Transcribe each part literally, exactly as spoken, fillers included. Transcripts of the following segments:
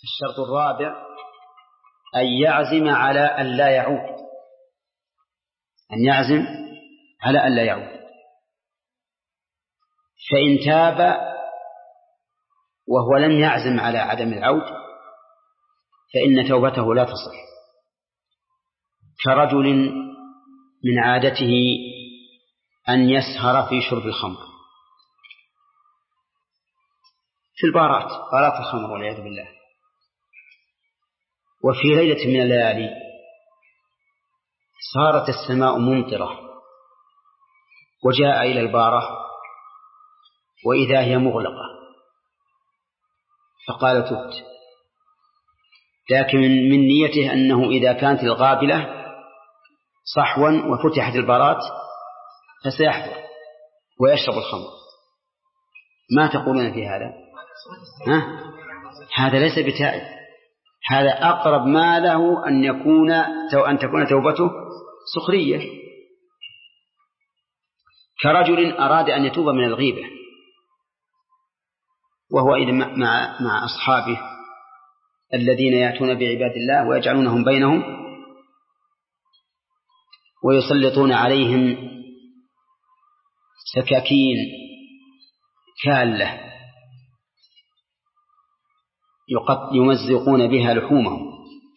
الشرط الرابع أن يعزم على أن لا يعود، أن يعزم على أن لا يعود. فإن تاب وهو لم يعزم على عدم العود فإن توبته لا تصح، كرجل من عادته أن يسهر في شرب الخمر في البارات، بارات الخمر والعياذ بالله، وفي ليلة من الليالي صارت السماء ممطرة وجاء إلى البارة وإذا هي مغلقة، فقال تبت، لكن من نيته أنه إذا كانت القابلة صحوا وفتحت البارات فسيحضر ويشرب الخمر. ما تقولون في هذا؟ ها؟ هذا ليس بتائب، هذا أقرب ما له أن يكون أن تكون توبته سخرية، كرجل أراد أن يتوب من الغيبة وهو إذا مع مع أصحابه الذين يأتون بعباد الله ويجعلونهم بينهم ويسلطون عليهم سكاكين كالة يمزقون بها لحومهم.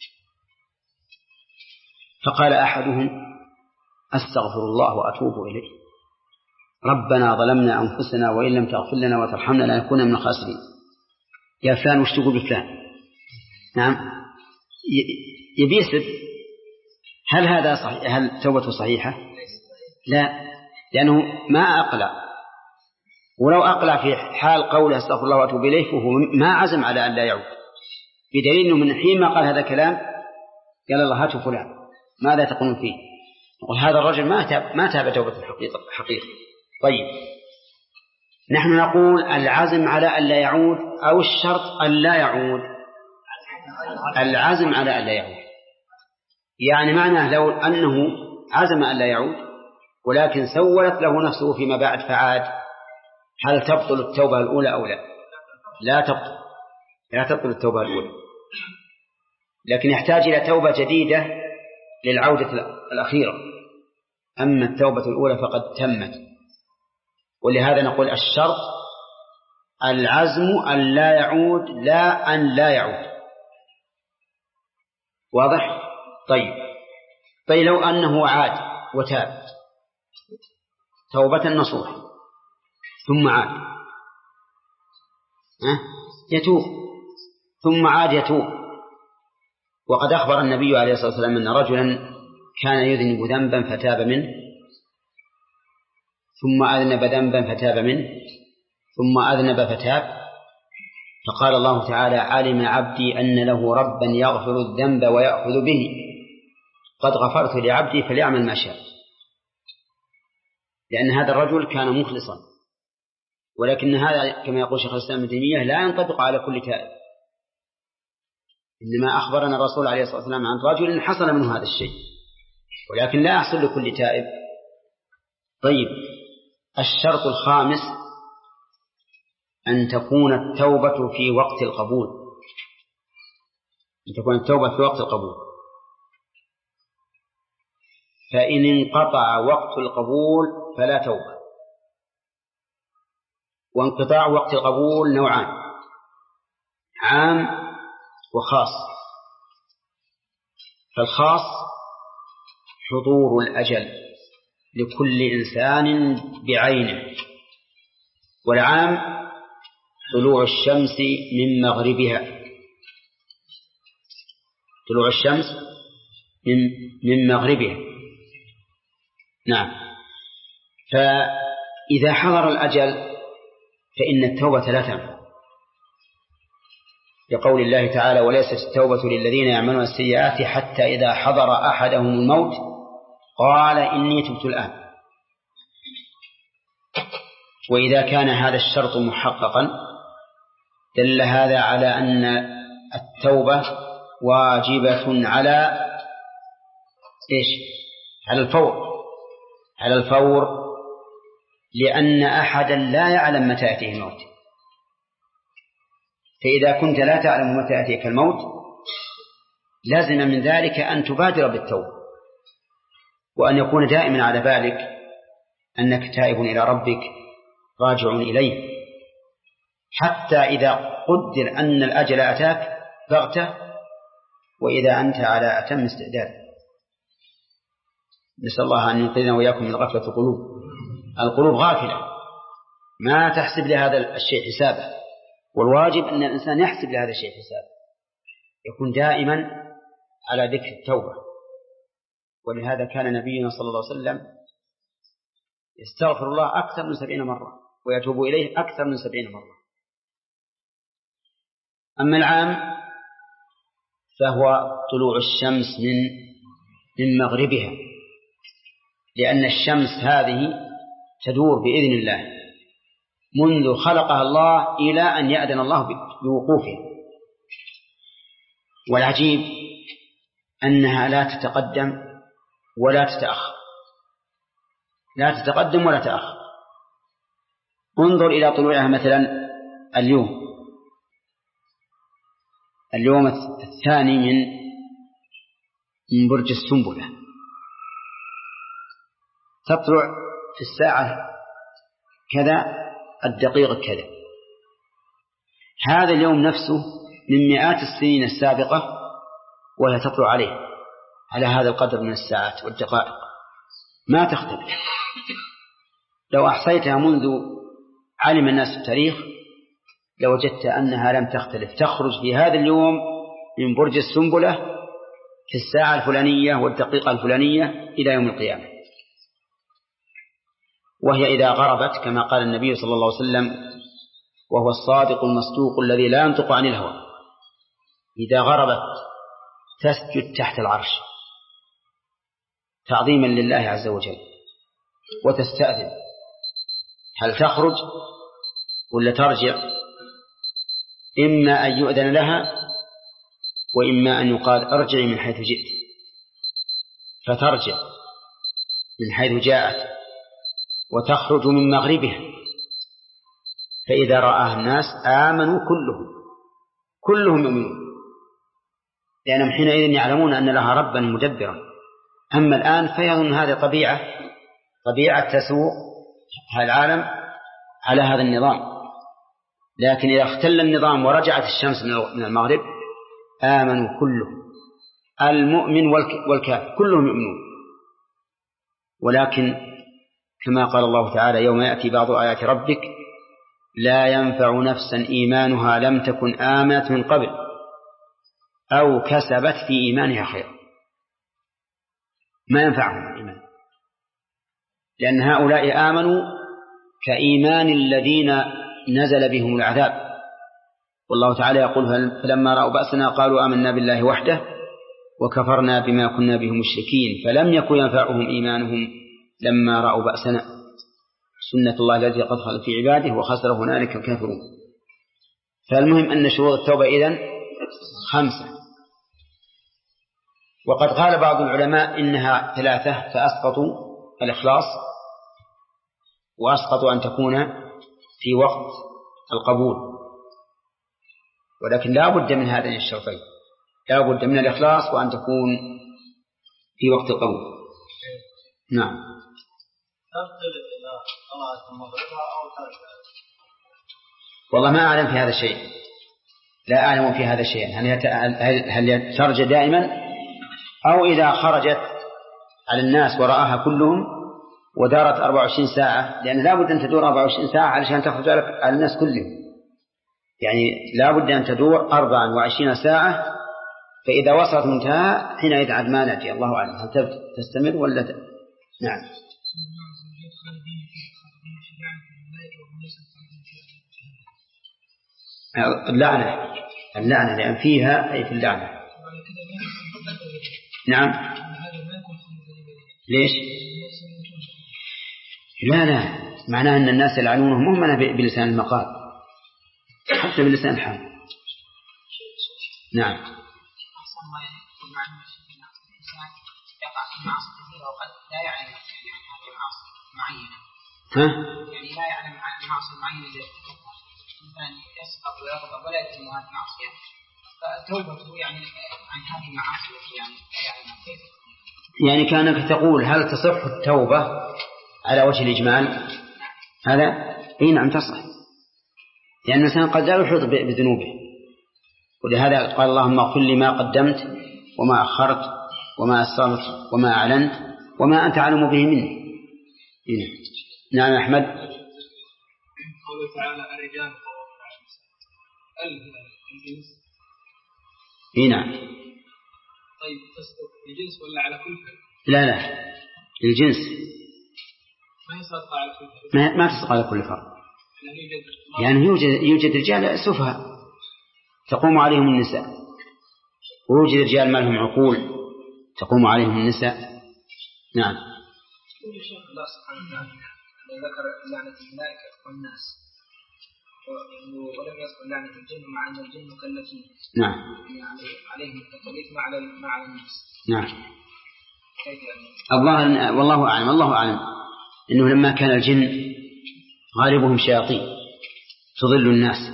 فقال أحدهم أستغفر الله وأتوب إليه، ربنا ظلمنا أنفسنا وإن لم تغفر لنا وترحمنا لنكون من الخاسرين. يا فلان وش تقول بفلان؟ نعم، يبي يسب. هل هذا صحيح؟ هل توبته صحيحة؟ لا، لأنه ما أقلع، ولو أقلع في حال قوله أستغفر الله وأتوب إليه فهو ما عزم على أن لا يعود، بدليل أنه من حين ما قال هذا الكلام قال الله هاتوا فلان ماذا تقولون فيه، وهذا الرجل ما تاب ما تاب توبة الحقيقة حقيقة. طيب، نحن نقول العزم على أن لا يعود أو الشرط أن لا يعود؟ العزم على أن لا يعود، يعني معناه لو أنه عزم أن لا يعود ولكن سولت له نفسه فيما بعد فعاد، هل تبطل التوبة الأولى أو لا؟ لا تبطل، لا تبطل التوبة الأولى، لكن يحتاج إلى توبة جديدة للعودة الأخيرة. أما التوبة الأولى فقد تمت، ولهذا نقول الشرط العزم أن لا يعود لا أن لا يعود. واضح؟ طيب طيب لو أنه عاد وتاب توبة نصوح ثم عاد أه؟ يتوب ثم عاد يتوب، وقد أخبر النبي عليه الصلاة والسلام أن رجلا كان يذنب ذنبا فتاب منه، ثم أذنب ذنبا فتاب منه، ثم أذنب فتاب، فقال الله تعالى علم عبدي أن له ربا يغفر الذنب ويأخذ به، قد غفرت لعبدي فليعمل ما شاء، لأن هذا الرجل كان مخلصا. ولكن هذا كما يقول شيخ الإسلام ابن تيمية لا ينطبق على كل تائب، إنما أخبرنا الرسول عليه الصلاة والسلام عن رجل حصل منه هذا الشيء، ولكن لا يحصل لكل تائب. طيب، الشرط الخامس أن تكون التوبة في وقت القبول، أن تكون التوبة في وقت القبول، فإن انقطع وقت القبول فلا توبة. وانقطاع وقت القبول نوعان، عام وخاص. فالخاص حضور الأجل لكل إنسان بعينه، والعام طلوع الشمس من مغربها، طلوع الشمس من من مغربها. نعم، فإذا حضر الأجل فإن التوبة لا تنفع، لقول الله تعالى وليست التوبة للذين يعملون السيئات حتى إذا حضر أحدهم الموت قال إني تبت الآن. وإذا كان هذا الشرط محققا دل هذا على أن التوبة واجبة على إيش؟ على الفور، على الفور، لأن أحدا لا يعلم متى يأتيه الموت، فإذا كنت لا تعلم متى يأتيك الموت لازم من ذلك أن تبادر بالتوبة، وأن يكون دائما على بالك أنك تائب إلى ربك راجع إليه، حتى إذا قدر أن الأجل أتاك بغتة وإذا أنت على أتم استعداد. نسأل الله أن ينقذنا وإياكم من غفلة القلوب. القلوب غافلة ما تحسب لهذا الشيء حسابه، والواجب أن الإنسان يحسب لهذا الشيء حسابه، يكون دائما على ذكر التوبة. ولهذا كان نبينا صلى الله عليه وسلم يستغفر الله أكثر من سبعين مرة ويتوب إليه أكثر من سبعين مرة. أما العام فهو طلوع الشمس من من مغربها، لأن الشمس هذه تدور بإذن الله منذ خلقها الله إلى أن يأذن الله بوقوفها. والعجيب أنها لا تتقدم ولا تتأخر، لا تتقدم ولا تتأخر. انظر إلى طلوعها مثلا اليوم اليوم الثاني من من برج السنبلة، تطلع في الساعة كذا الدقيقة كذا. هذا اليوم نفسه من مئات السنين السابقة وهي تطلع عليه على هذا القدر من الساعات والدقائق، ما تختلف. لو أحصيتها منذ علم الناس التاريخ لوجدت أنها لم تختلف، تخرج في هذا اليوم من برج السنبلة في الساعة الفلانية والدقيقة الفلانية إلى يوم القيامة. وهي إذا غربت كما قال النبي صلى الله عليه وسلم وهو الصادق المصدوق الذي لا ينطق عن الهوى، إذا غربت تسجد تحت العرش تعظيما لله عز وجل وتستأذن هل تخرج ولا ترجع، إما أن يؤذن لها وإما أن يقال ارجعي من حيث جئت، فترجع من حيث جاءت وتخرج من مغربها. فإذا رآها الناس آمنوا كلهم كلهم يؤمنون، لأنهم حينئذ يعلمون أن لها ربا مدبرا. أما الآن فيظن هذه طبيعة طبيعة تسوق العالم على هذا النظام، لكن إذا اختل النظام ورجعت الشمس من المغرب آمنوا كلهم، المؤمن والكافر كلهم يؤمنون. ولكن كما قال الله تعالى يوم يأتي بعض آيات ربك لا ينفع نفسا إيمانها لم تكن آمنت من قبل أو كسبت في إيمانها خيرا، ما ينفعهم الإيمان، لأن هؤلاء آمنوا كإيمان الذين نزل بهم العذاب. والله تعالى يقول فلما رأوا بأسنا قالوا آمنا بالله وحده وكفرنا بما كنا به مشركين فلم يكن ينفعهم إيمانهم لما رأوا بأسنا سنة الله التي قد خلت في عباده وخسر هنالك الكافرون. فالمهم أن شروط التوبة إذن خمسة، وقد قال بعض العلماء إنها ثلاثة فأسقطوا الإخلاص وأسقطوا أن تكون في وقت القبول، ولكن لا بد من هذين الشرطين، لا بد من الإخلاص وأن تكون في وقت القبول. نعم. والله ما أعلم في هذا شيء، لا أعلم في هذا شيء، هل ترجع دائما أو إذا خرجت على الناس ورآها كلهم ودارت أربع وعشرين ساعة، لأن لا بد أن تدور أربع وعشرين ساعة علشان تخرج على الناس كلهم، يعني لا بد أن تدور أربع وعشرين ساعة، فإذا وصلت منتهى حينئذ عاد ما نأتي. الله أعلم هل تستمر ولا ت... نعم. اللعنة اللعنة لأن فيها أي في اللعنة. نعم. ليش؟ لا لا معناه أن الناس يلعنونهم هم أنا بلسان المقال حتى بلسان الحال. نعم. لا يعلم يعني هذه المعاصي معينة. ها؟ يعني لا يعلم المعاصي المعينة الإنسان يسقط ويغضب ولا يتم هذه المعصية، فالتوبة يعني عن هذه المعاصي يعني يعني كيف؟ يعني كأنك تقول هل تصح التوبة على وجه الإجمال؟ هذا أي نعم تصح، لأن الإنسان قد لا يحيط بذنوبه، ولهذا قال اللهم اغفر لي ما قدمت وما أخرت وما أسررت وما أعلنت وما أنت أعلم به مني. نعم أحمد. قوله تعالى الرجال قوامون على النساء، هل الجنس؟ اي نعم. طيب تصدق الجنس ولا على كل فرد؟ لا لا الجنس ما يصدق على كل فرد، ما, ما تصدق على كل فرد، يعني يوجد يوجد رجال سفهاء تقوم عليهم النساء، ويوجد رجال ما لهم عقول تقوم عليهم النساء. نعم. الله سبحانه وتعالى ذكر لعنة الملائكة والناس ولم يذكر لعنة الجن، مع أن الجن مكلفين. نعم. يعني عليهم التكاليف مع مع الناس. نعم. كيف يعني؟ الله والله أعلم، الله أعلم إنه لما كان الجن غالبهم شياطين تضل الناس،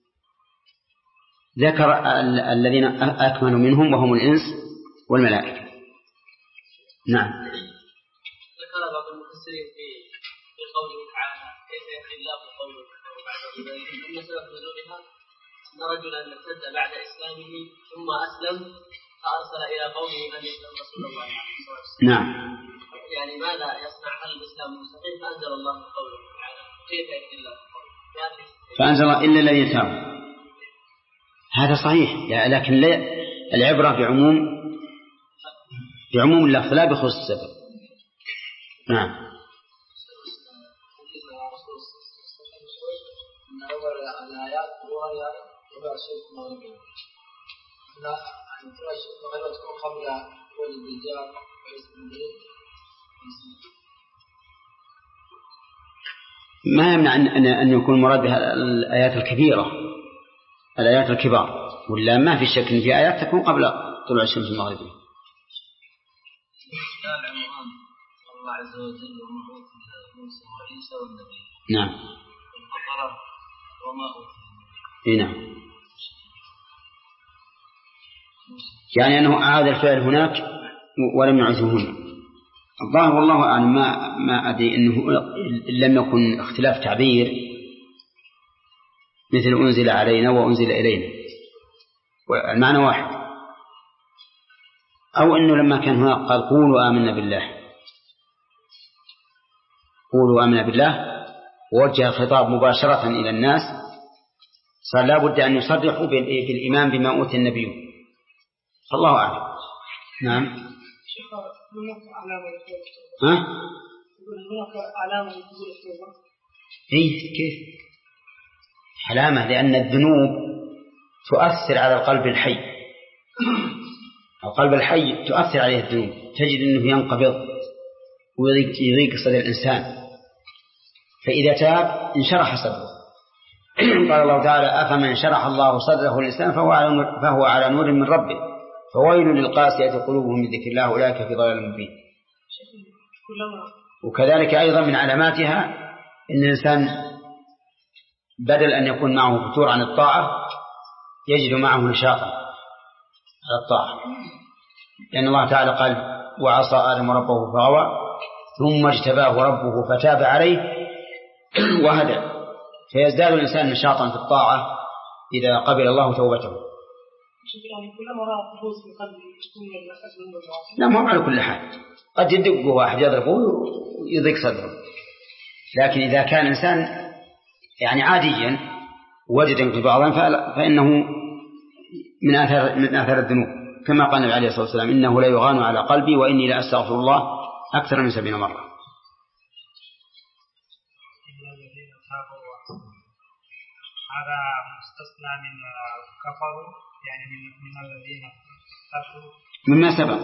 ذكر الذين أكملوا منهم وهم الإنس والملائكة. نعم. ذكر بعض المفسرين في في قوله تعالى كيف يحيي الله قوله بعد ذلك أن سبب نزولها أن رجلا ارتد بعد إسلامه ثم أسلم فأرسل إلى قومه أن يسلم رسول الله صلى الله عليه وسلم. نعم. يعني ماذا يصنع هل الإسلام مستقيم؟ فأنزل الله قوله تعالى كيف يحيي الله قوله فأنزل إلا الذين تابوا. هذا صحيح، لكن لا العبرة بعموم بعموم اللفظ لا بخصوص السبب. نعم. ما يمنع أن أن يكون مراد بها الآيات الكبيرة، الآيات الكبار، ولا ما في شك إن في آيات تكون قبل طلوع الشمس المغربية. الله عز وجل وما موسى وعيسى والنبي. نعم. البقرة وما أوتي. نعم. يعني أنه أعاد الفعل هناك ولم يعده هنا. الظاهر والله أعلم، ما ما أدري إنه لم يكن اختلاف تعبير مثل أنزل علينا وأنزل إلينا، والمعنى واحد، أو أنه لما كان هناك قال قولوا آمنا بالله، قولوا آمنا بالله ووجه الخطاب مباشرة إلى الناس، صار لا بد أن يصرحوا بالإيمان بما أوتي النبي، فالله أعلم. نعم. ها؟ هناك علامة لقبول التوبة. إيه كيف؟ علامة، لأن الذنوب تؤثر على القلب الحي، القلب الحي تؤثر عليه الذنوب، تجد أنه ينقبض ويضيق صدر الإنسان، فإذا تاب انشرح صدره. قال الله تعالى أفمن شرح الله صدره للإسلام فهو على نور, فهو على نور من ربه فويل للقاسية قلوبهم من ذكر الله أولئك في ضلال مبين. وكذلك أيضا من علاماتها أن الإنسان بدل أن يكون معه فتور عن الطاعة يجد معه نشاطا على الطاعة، لأن الله تعالى قال وعصى آدم ربه فغوى ثم اجتباه ربه فتاب عليه وهدى، فيزداد الإنسان نشاطا في الطاعة إذا قبل الله توبته. لا مو على كل حال، قد يدقه واحد يضربه ويضيق صدره، لكن إذا كان إنسان يعني عاديا وجد انقباضا فإنه من آثار من آثار الذنوب، كما قال النبي عليه الصلاة والسلام إنه لا يغان على قلبي وإني لا أستغفر الله أكثر من سبعين مرة. هذا مستثنى من كفروا، يعني من من الذين كفروا مما سبق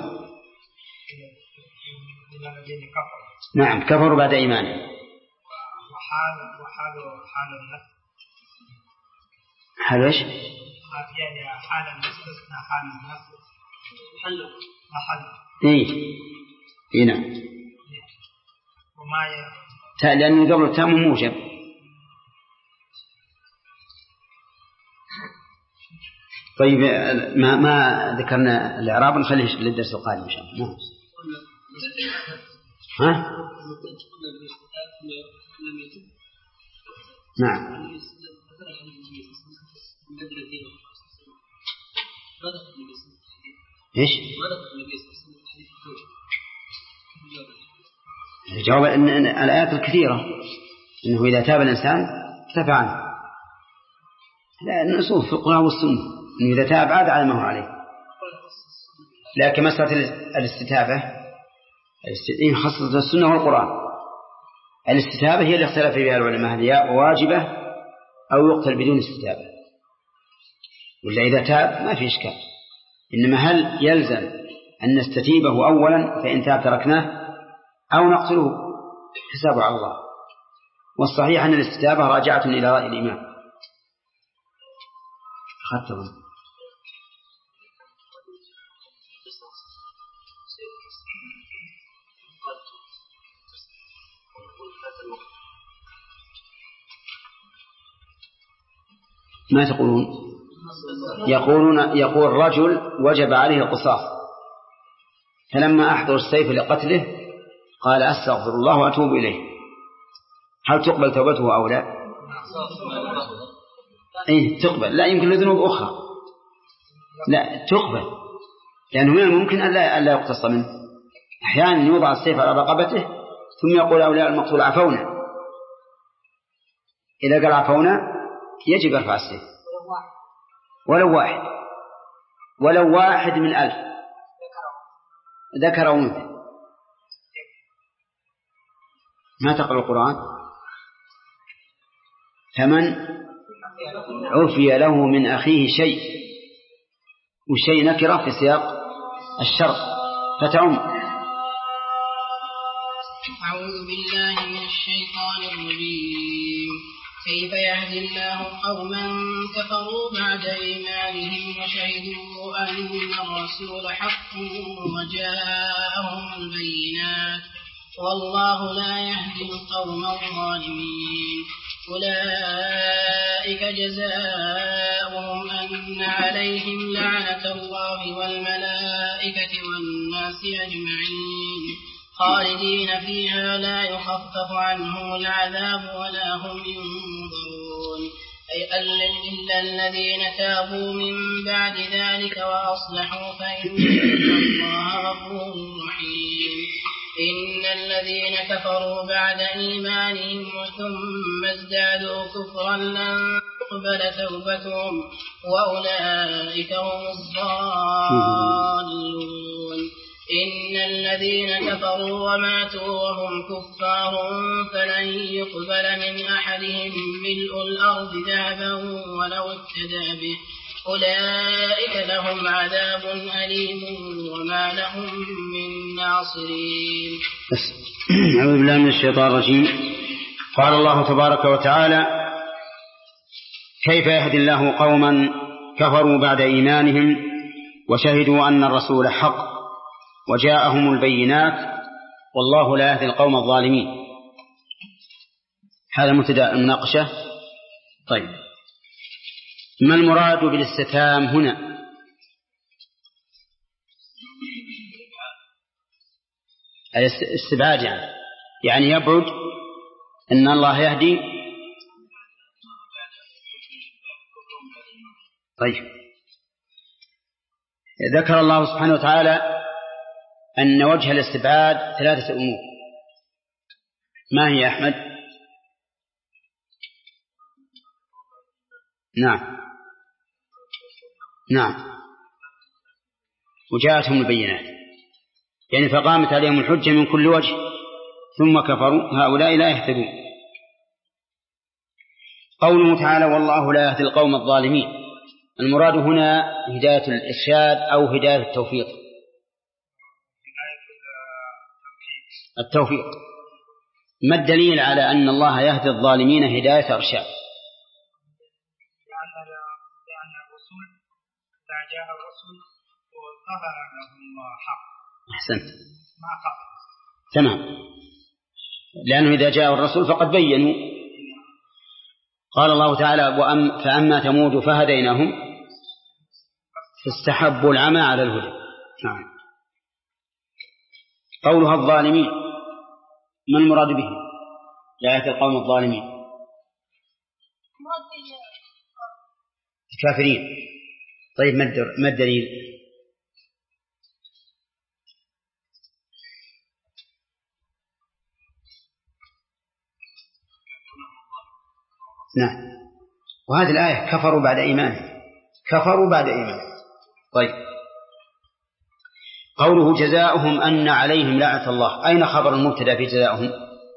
من الذين كفروا. نعم كفروا بعد إيمانه. وحال وحال حال النفس حال ايش؟ يعني حال المستثنى حال النفس محل محل ايه اي نعم. وما ي... لأنه قبل التام موجب. طيب ما ما ذكرنا الإعراب، نخليه للدرس القادم إن شاء الله. ها؟ نعم. إيش؟ الجواب أن الآيات الكثيرة إنه إذا تاب الإنسان كتب عنه، لا النصوص في القرآن والسنة إنه إذا تاب عاد على ما هو عليه. لكن مسألة الاستتابة خاصة السنة والقرآن، الاستتابة هي اللي اختلف فيها العلماء، هل هي واجبة أو يقتل بدون استتابة، ولا إذا تاب ما في إشكال. إنما هل يلزم أن نستتيبه أولا فإن تاب تركناه أو نقتله؟ حسابه على الله. والصحيح أن الاستتابة راجعة إلى رأي الإمام. خطبا ما تقولون؟ يقولون يقول رجل وجب عليه القصاص، فلما أحضر السيف لقتله قال أستغفر الله وأتوب إليه، هل تقبل توبته أو لا؟ إيه تقبل، لا يمكن لذنوب أخرى، لا تقبل، لأنه من الممكن أن لا يقتص منه. أحيانا يوضع السيف على رقبته ثم يقول أولياء المقتول عفونا، إذا قال عفونا يجب يرفع السيف ولو واحد، ولو واحد من ألف ذكر أو أنثى. ما تقرأ القرآن؟ فمن عفي له من أخيه شيء، والشيء نكرة في سياق الشرط فتعم. أعوذ بالله من الشيطان الرجيم. كيف يهدي الله قوما كفروا بعد إيمانهم وشهدوا أن الرسول حق وجاءهم البينات والله لا يهدي القوم الظالمين. أولئك جزاؤهم أن عليهم لعنة الله والملائكة والناس أجمعين خالدين فيها لا يخفف عنهم العذاب ولا هم ينظرون. أي إلا الذين تابوا من بعد ذلك وأصلحوا فإن الله غفور رحيم. إن الذين كفروا بعد إيمانهم ثم ازدادوا كفرا لن تقبل توبتهم وأولئك هم الضالون. إن الذين كفروا وماتوا وهم كفار فلن يقبل من أحدهم ملء الأرض ذهبا ولو افتدى به أولئك لهم عذاب أليم وما لهم من ناصرين. أعوذ بالله من الشيطان الرجيم. قال الله تبارك وتعالى: كيف يهدي الله قوما كفروا بعد إيمانهم وشهدوا أن الرسول حق وجاءهم البينات والله لا يهدي القوم الظالمين. هذا مبتدأ المناقشة. طيب، ما المراد بالاستتام هنا؟ الاستبعاد يعني يعني يبعد أن الله يهدي. طيب، ذكر الله سبحانه وتعالى أن وجه الاستبعاد ثلاثة أمور. ما هي يا أحمد؟ نعم نعم وجاءتهم البينات، يعني فقامت عليهم الحجة من كل وجه ثم كفروا، هؤلاء لا يهتدون. قوله تعالى: والله لا يهدي القوم الظالمين، المراد هنا هداية الإرشاد أو هداية التوفيق؟ التوفيق. ما الدليل على أن الله يهدي الظالمين هداية إرشاد؟ لأن الرسول إذا جاء الرسول وظهر لهم حق. أحسنت، ما خطأ. تمام، لأنه إذا جاء الرسول فقد بينوا. قال الله تعالى: وأم فأما ثمود فهديناهم فاستحبوا العمى على الهدى. نعم. قولها الظالمين، ما المراد به؟ جاءت القوم الظالمين الكافرين. طيب ما الدليل؟ نعم. وهذه الآية كفروا بعد إيمانهم، كفروا بعد إيمانهم. طيب قوله جزاؤهم أن عليهم لعنة الله، أين خبر المبتدأ في جزاؤهم؟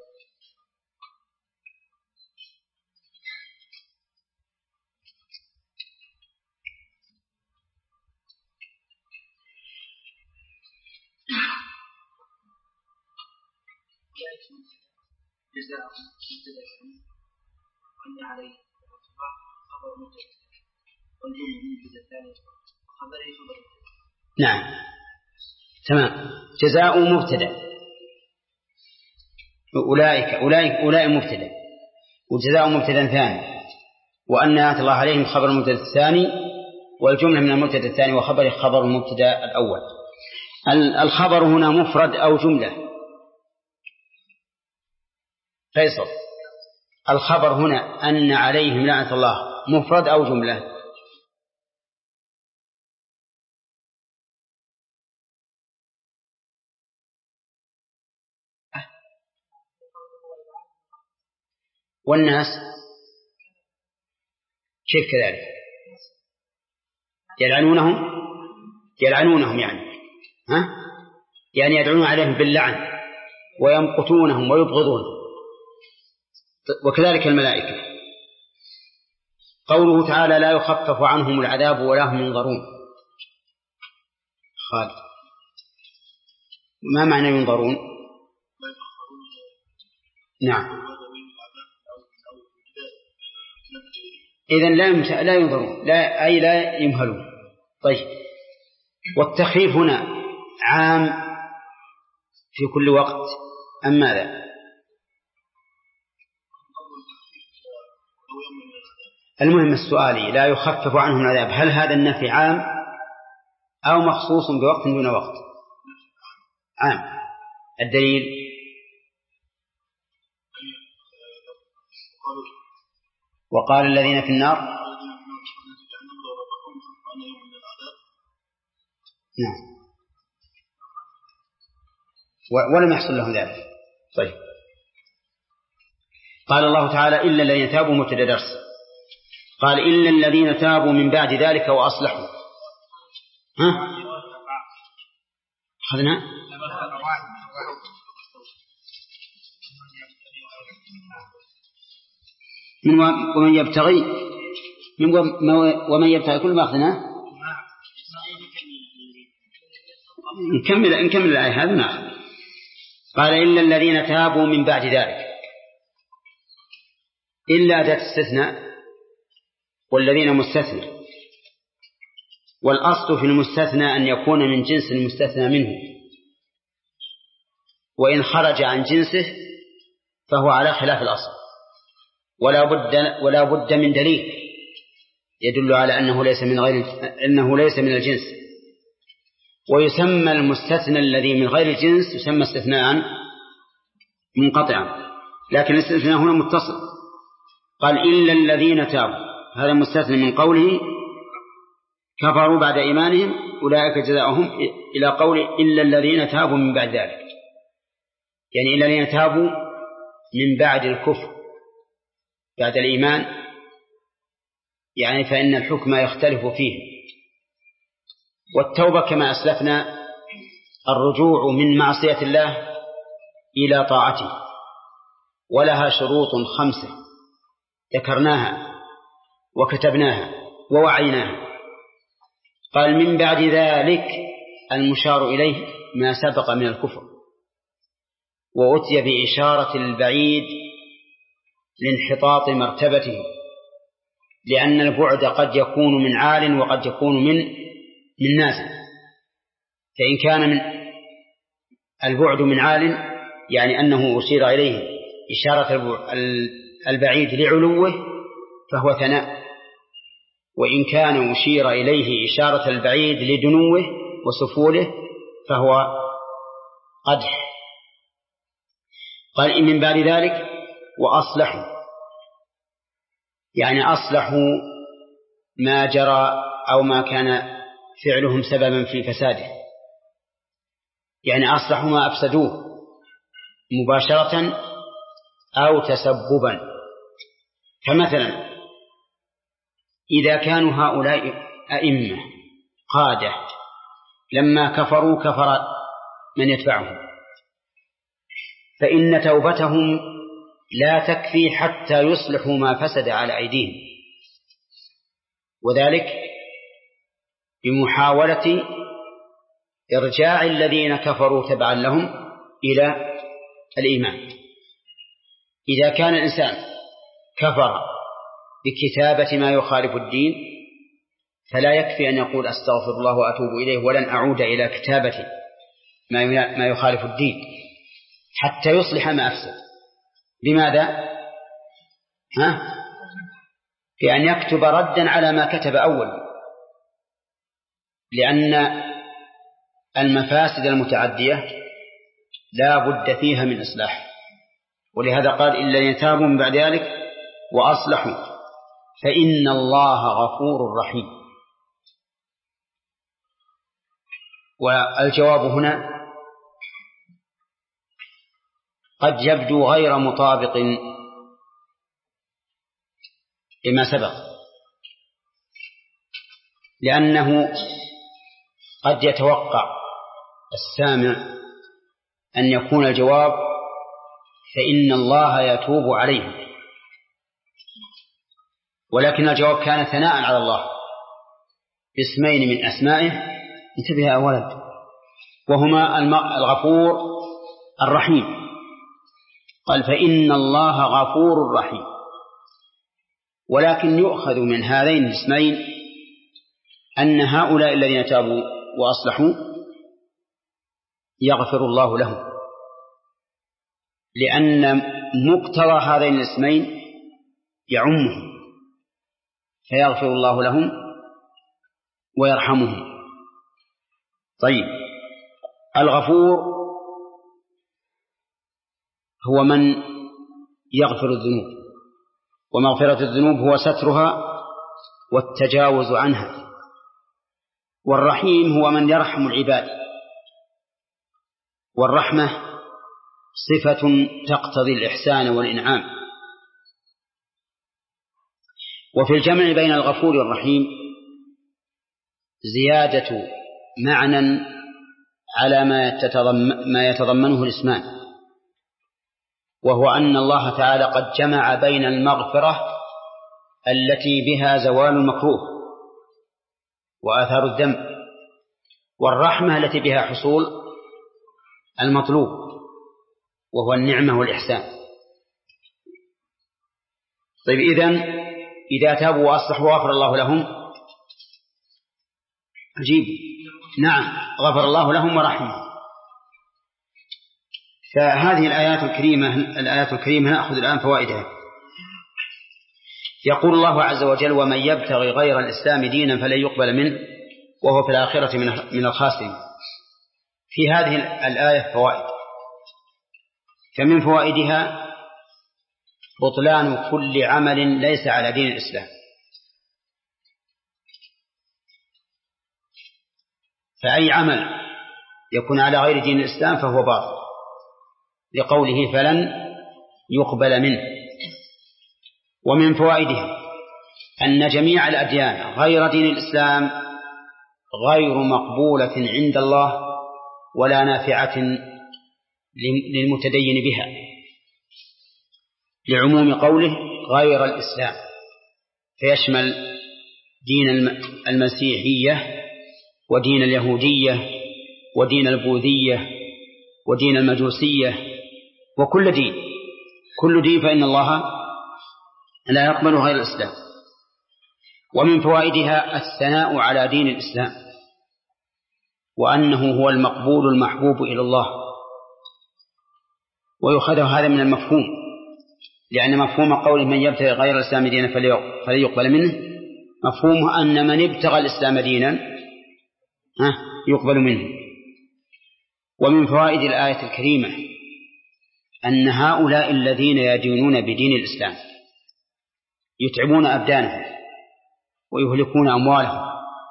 نعم تمام. جزاء مبتدأ، أولئك أولئك أولئك مبتدأ، وجزاء مبتدأ ثاني، وأن نعمة الله عليهم خبر المبتدأ الثاني، والجملة من المبتدأ الثاني وخبر خبر المبتدأ الأول. الخبر هنا مفرد أو جملة؟ فيصل، الخبر هنا أن عليهم لعنة الله مفرد أو جملة؟ والناس كيف كذلك؟ يلعنونهم يلعنونهم يعني ها؟ يعني يدعون عليهم باللعن ويمقتونهم ويبغضونهم، وكذلك الملائكة. قوله تعالى لا يخفف عنهم العذاب ولا هم ينظرون. خالد، ما معنى ينظرون؟ نعم، إذن لا لا ينظرون، لا أي لا يمهلون. طيب، والتخفيف هنا عام في كل وقت أم ماذا؟ المهم السؤالي لا يخفف عنهم العذاب، هل هذا النفي عام أو مخصوص بوقت دون وقت؟ عام. الدليل؟ وقال الذين في النار نعم ولم يحصل لهم ذلك. طيب، قال الله تعالى إلا الذين تابوا مبتدأ درس، قال إلا الذين تابوا من بعد ذلك وأصلحوا. ها أخذنا من ومن يبتغي من ومن يبتغي كل ما أخذنا نكمل نكمل الآية هذه نأخذ. قال إلا الذين تابوا من بعد ذلك، إلا أداة استثناء والذين مستثنى، والأصل في المستثنى أن يكون من جنس المستثنى منه، وإن خرج عن جنسه فهو على خلاف الأصل، ولا بد ولا بد من دليل يدل على أنه ليس من غير أنه ليس من الجنس. ويسمى المستثنى الذي من غير الجنس يسمى استثناء منقطعا، لكن الاستثناء هنا متصل. قال إلا الذين تابوا، هذا مستثنى من قوله كفروا بعد إيمانهم أولئك جزاؤهم، إلى قول إلا الذين تابوا من بعد ذلك، يعني إلا الذين تابوا من بعد الكفر بعد الإيمان، يعني فإن الحكم يختلف فيه. والتوبة كما أسلفنا الرجوع من معصية الله إلى طاعته، ولها شروط خمسة ذكرناها وكتبناها ووعيناها. قال من بعد ذلك المشار إليه ما سبق من الكفر، وأتي بإشارة البعيد لانحطاط مرتبته، لأن البعد قد يكون من عال وقد يكون من من نازل. فإن كان من البعد من عال يعني أنه أشير إليه إشارة البعيد لعلوه فهو ثناء، وإن كان يشير إليه إشارة البعيد لدنوه وسفوله فهو قدح. قال إن من بعد ذلك وأصلحوا، يعني أصلحوا ما جرى أو ما كان فعلهم سببا في فساده، يعني أصلحوا ما أفسدوه مباشرة أو تسببا. فمثلا إذا كانوا هؤلاء أئمة قادة لما كفروا كفر من يتبعهم، فإن توبتهم لا تكفي حتى يصلحوا ما فسد على أيديهم، وذلك بمحاولة إرجاع الذين كفروا تبعا لهم إلى الإيمان. إذا كان الإنسان كفر بكتابة ما يخالف الدين فلا يكفي أن يقول أستغفر الله وأتوب إليه ولن أعود إلى كتابة ما يخالف الدين حتى يصلح ما أفسد. لماذا؟ ها؟ بأن يكتب ردا على ما كتب أول، لأن المفاسد المتعدية لا بد فيها من إصلاح، ولهذا قال إلا يتابوا من بعد ذلك وأصلحوا فإن الله غفور رحيم. والجواب هنا قد يبدو غير مطابق لما سبق، لأنه قد يتوقع السامع أن يكون الجواب فإن الله يتوب عليهم، ولكن الجواب كان ثناء على الله باسمين من أسمائه انتبه يا ولد، وهما الغفور الرحيم. قال فإن الله غفور رحيم، ولكن يؤخذ من هذين الاسمين أن هؤلاء الذين تابوا وأصلحوا يغفر الله لهم، لأن مقتضى هذين الاسمين يعمهم، فيغفر الله لهم ويرحمهم. طيب، الغفور هو من يغفر الذنوب، ومغفرة الذنوب هو سترها والتجاوز عنها. والرحيم هو من يرحم العباد، والرحمة صفة تقتضي الإحسان والإنعام. وفي الجمع بين الغفور والرحيم زيادة معنى على ما يتضمنه الاسمان، وهو أن الله تعالى قد جمع بين المغفرة التي بها زوال المكروه وآثار الذنب، والرحمة التي بها حصول المطلوب وهو النعمة والإحسان. طيب، إذن إذا تابوا وأصلحوا غفر الله لهم، عجيب، نعم غفر الله لهم ورحمهم. فهذه الآيات الكريمة الآيات الكريمة نأخذ الآن فوائدها. يقول الله عز وجل ومن يبتغي غير الإسلام دينا فلن يقبل منه وهو في الآخرة من الخاسرين. في هذه الآية فوائد، فمن فوائدها بطلان كل عمل ليس على دين الإسلام، فأي عمل يكون على غير دين الإسلام فهو باطل، لقوله فلن يقبل منه. ومن فوائدها أن جميع الأديان غير دين الإسلام غير مقبولة عند الله ولا نافعة للمتدين بها، لعموم قوله غير الإسلام، فيشمل دين المسيحية ودين اليهودية ودين البوذية ودين المجوسية وكل دين كل دين فإن الله لا يقبل غير الإسلام. ومن فوائدها الثناء على دين الإسلام، وأنه هو المقبول المحبوب إلى الله، ويؤخذ هذا من المفهوم، لأن مفهوم قوله من يبتغي غير الإسلام دينا فلن يقبل منه مفهومه أن من ابتغى الإسلام دينا يقبل منه. ومن فوائد الآية الكريمة أن هؤلاء الذين يدينون بدين الإسلام يتعبون أبدانهم ويهلكون أموالهم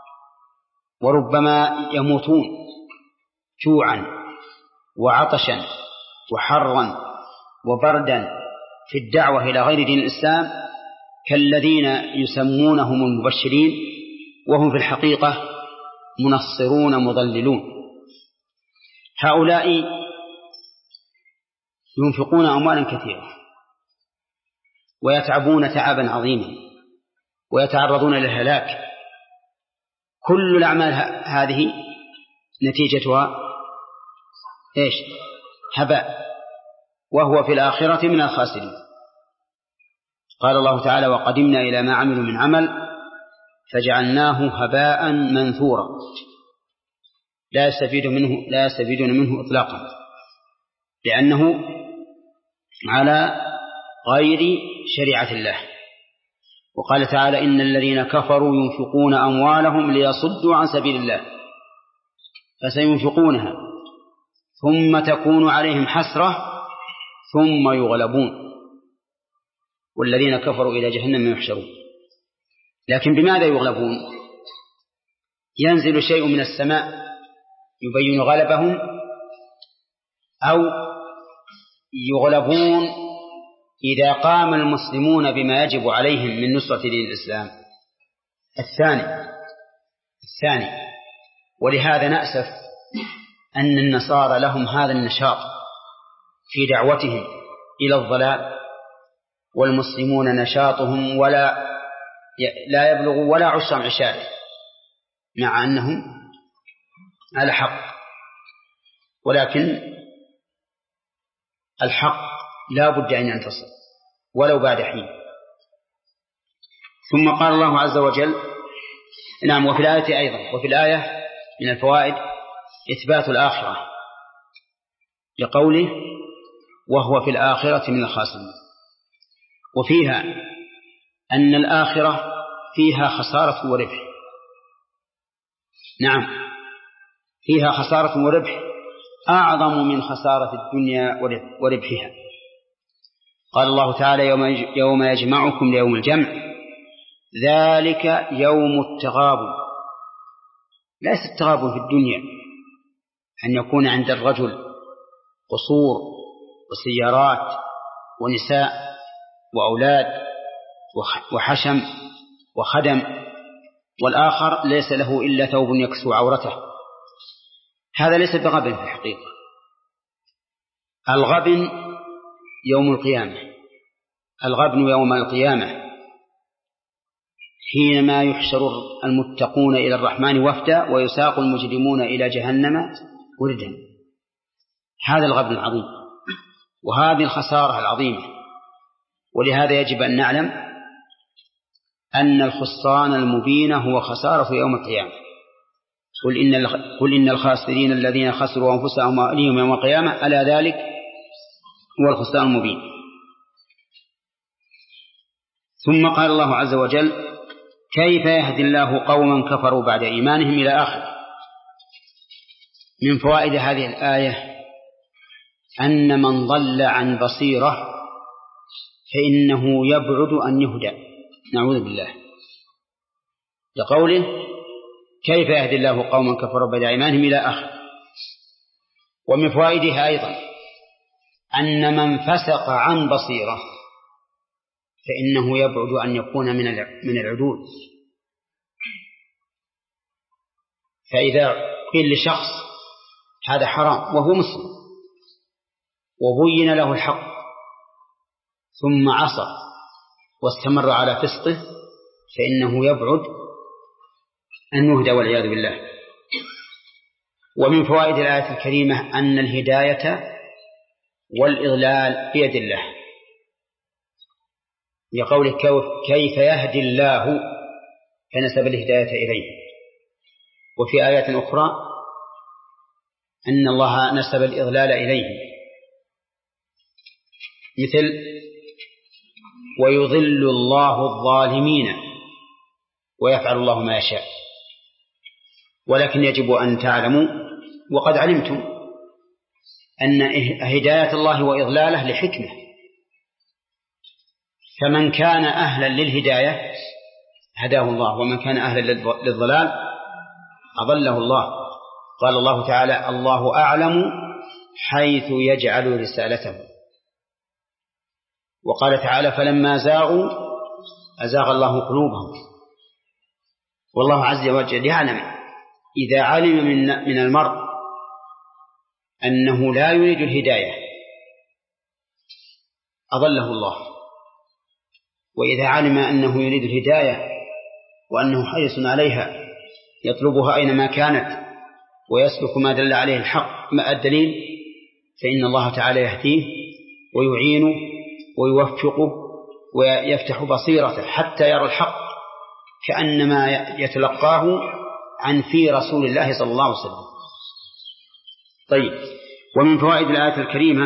وربما يموتون جوعا وعطشا وحرا وبردا في الدعوة إلى غير دين الإسلام كالذين يسمونهم المبشرين وهم في الحقيقة منصرون مضللون. هؤلاء ينفقون أموالا كثيرة ويتعبون تعبا عظيما ويتعرضون للهلاك. كل الأعمال هذه نتيجتها إيش؟ هباء، وهو في الآخرة من الخاسرين. قال الله تعالى: وقدمنا إلى ما عملوا من عمل فجعلناه هباء منثورا لا يستفيد منه لا يستفيدون منه إطلاقا، لأنه على غير شريعة الله. وقال تعالى: إن الذين كفروا ينفقون أموالهم ليصدوا عن سبيل الله فسينفقونها ثم تكون عليهم حسرة ثم يغلبون والذين كفروا إلى جهنم يحشرون. لكن بماذا يغلبون؟ ينزل شيء من السماء يبين غلبهم، أو يغلبون إذا قام المسلمون بما يجب عليهم من نصرة دين الإسلام. الثاني الثاني ولهذا نأسف أن النصارى لهم هذا النشاط في دعوتهم إلى الضلال، والمسلمون نشاطهم ولا لا يبلغ ولا عشر عشاره، مع أنهم على حق. ولكن الحق لا بد أن ينتصر ولو بعد حين. ثم قال الله عز وجل: نعم. وفي الآية أيضا وفي الآية من الفوائد إثبات الآخرة لقوله: وهو في الآخرة من الخاسرين. وفيها أن الآخرة فيها خسارة وربح. نعم، فيها خسارة وربح أعظم من خسارة الدنيا وربحها. قال الله تعالى: يوم يجمعكم ليوم الجمع ذلك يوم التغابن. ليس التغابن في الدنيا أن يكون عند الرجل قصور وسيارات ونساء وأولاد وحشم وخدم، والآخر ليس له إلا ثوب يكسو عورته. هذا ليس بغبن في الحقيقة. الغبن يوم القيامة الغبن يوم القيامة حينما يحشر المتقون إلى الرحمن وفدا ويساق المجرمون إلى جهنم وردا. هذا الغبن العظيم وهذه الخسارة العظيمة. ولهذا يجب أن نعلم أن الخسران المبين هو خسارة يوم القيامة. قل إن قل إن الخاسرين الذين خسروا أنفسهم وأهليهم يوم القيامة ألا ذلك هو الخسران المبين. ثم قال الله عز وجل: كيف يهدي الله قوما كفروا بعد إيمانهم إلى آخر. من فوائد هذه الآية أن من ضل عن بصيرة فإنه يبعد أن يهدى، نعوذ بالله، لقوله: كيف يهدي الله قوما كفروا بعد إيمانهم إلى آخر. ومن فوائدها أيضا أن من فسق عن بصيرة فإنه يبعد أن يكون من العدول. فإذا قيل لشخص هذا حرام وهو مسلم وبين له الحق ثم عصى واستمر على فسقه فإنه يبعد أن يهدى والعياذ بالله. ومن فوائد الآية الكريمة أن الهداية والإضلال بيد الله، لقوله: كيف يهدي الله فنسب الهداية إليه. وفي آيات أخرى أن الله نسب الإضلال إليه، مثل: ويضل الله الظالمين ويفعل الله ما يشاء. ولكن يجب أن تعلموا وقد علمتم أن هداية الله وإضلاله لحكمة، فمن كان أهلا للهداية هداه الله، ومن كان أهلا للضلال أضله الله. قال الله تعالى: الله أعلم حيث يجعل رسالته. وقال تعالى: فلما زاغوا أزاغ الله قلوبهم. والله عز وجل يعلم إذا علم من من المرء أنه لا يريد الهداية أضله الله، وإذا علم أنه يريد الهداية وأنه حريص عليها يطلبها أينما كانت ويسلك ما دل عليه الحق ما الدليل، فإن الله تعالى يهديه ويعينه ويوفقه ويفتح بصيرته حتى يرى الحق كأنما يتلقاه عن في رسول الله صلى الله عليه وسلم. طيب، ومن فوائد الآية الكريمة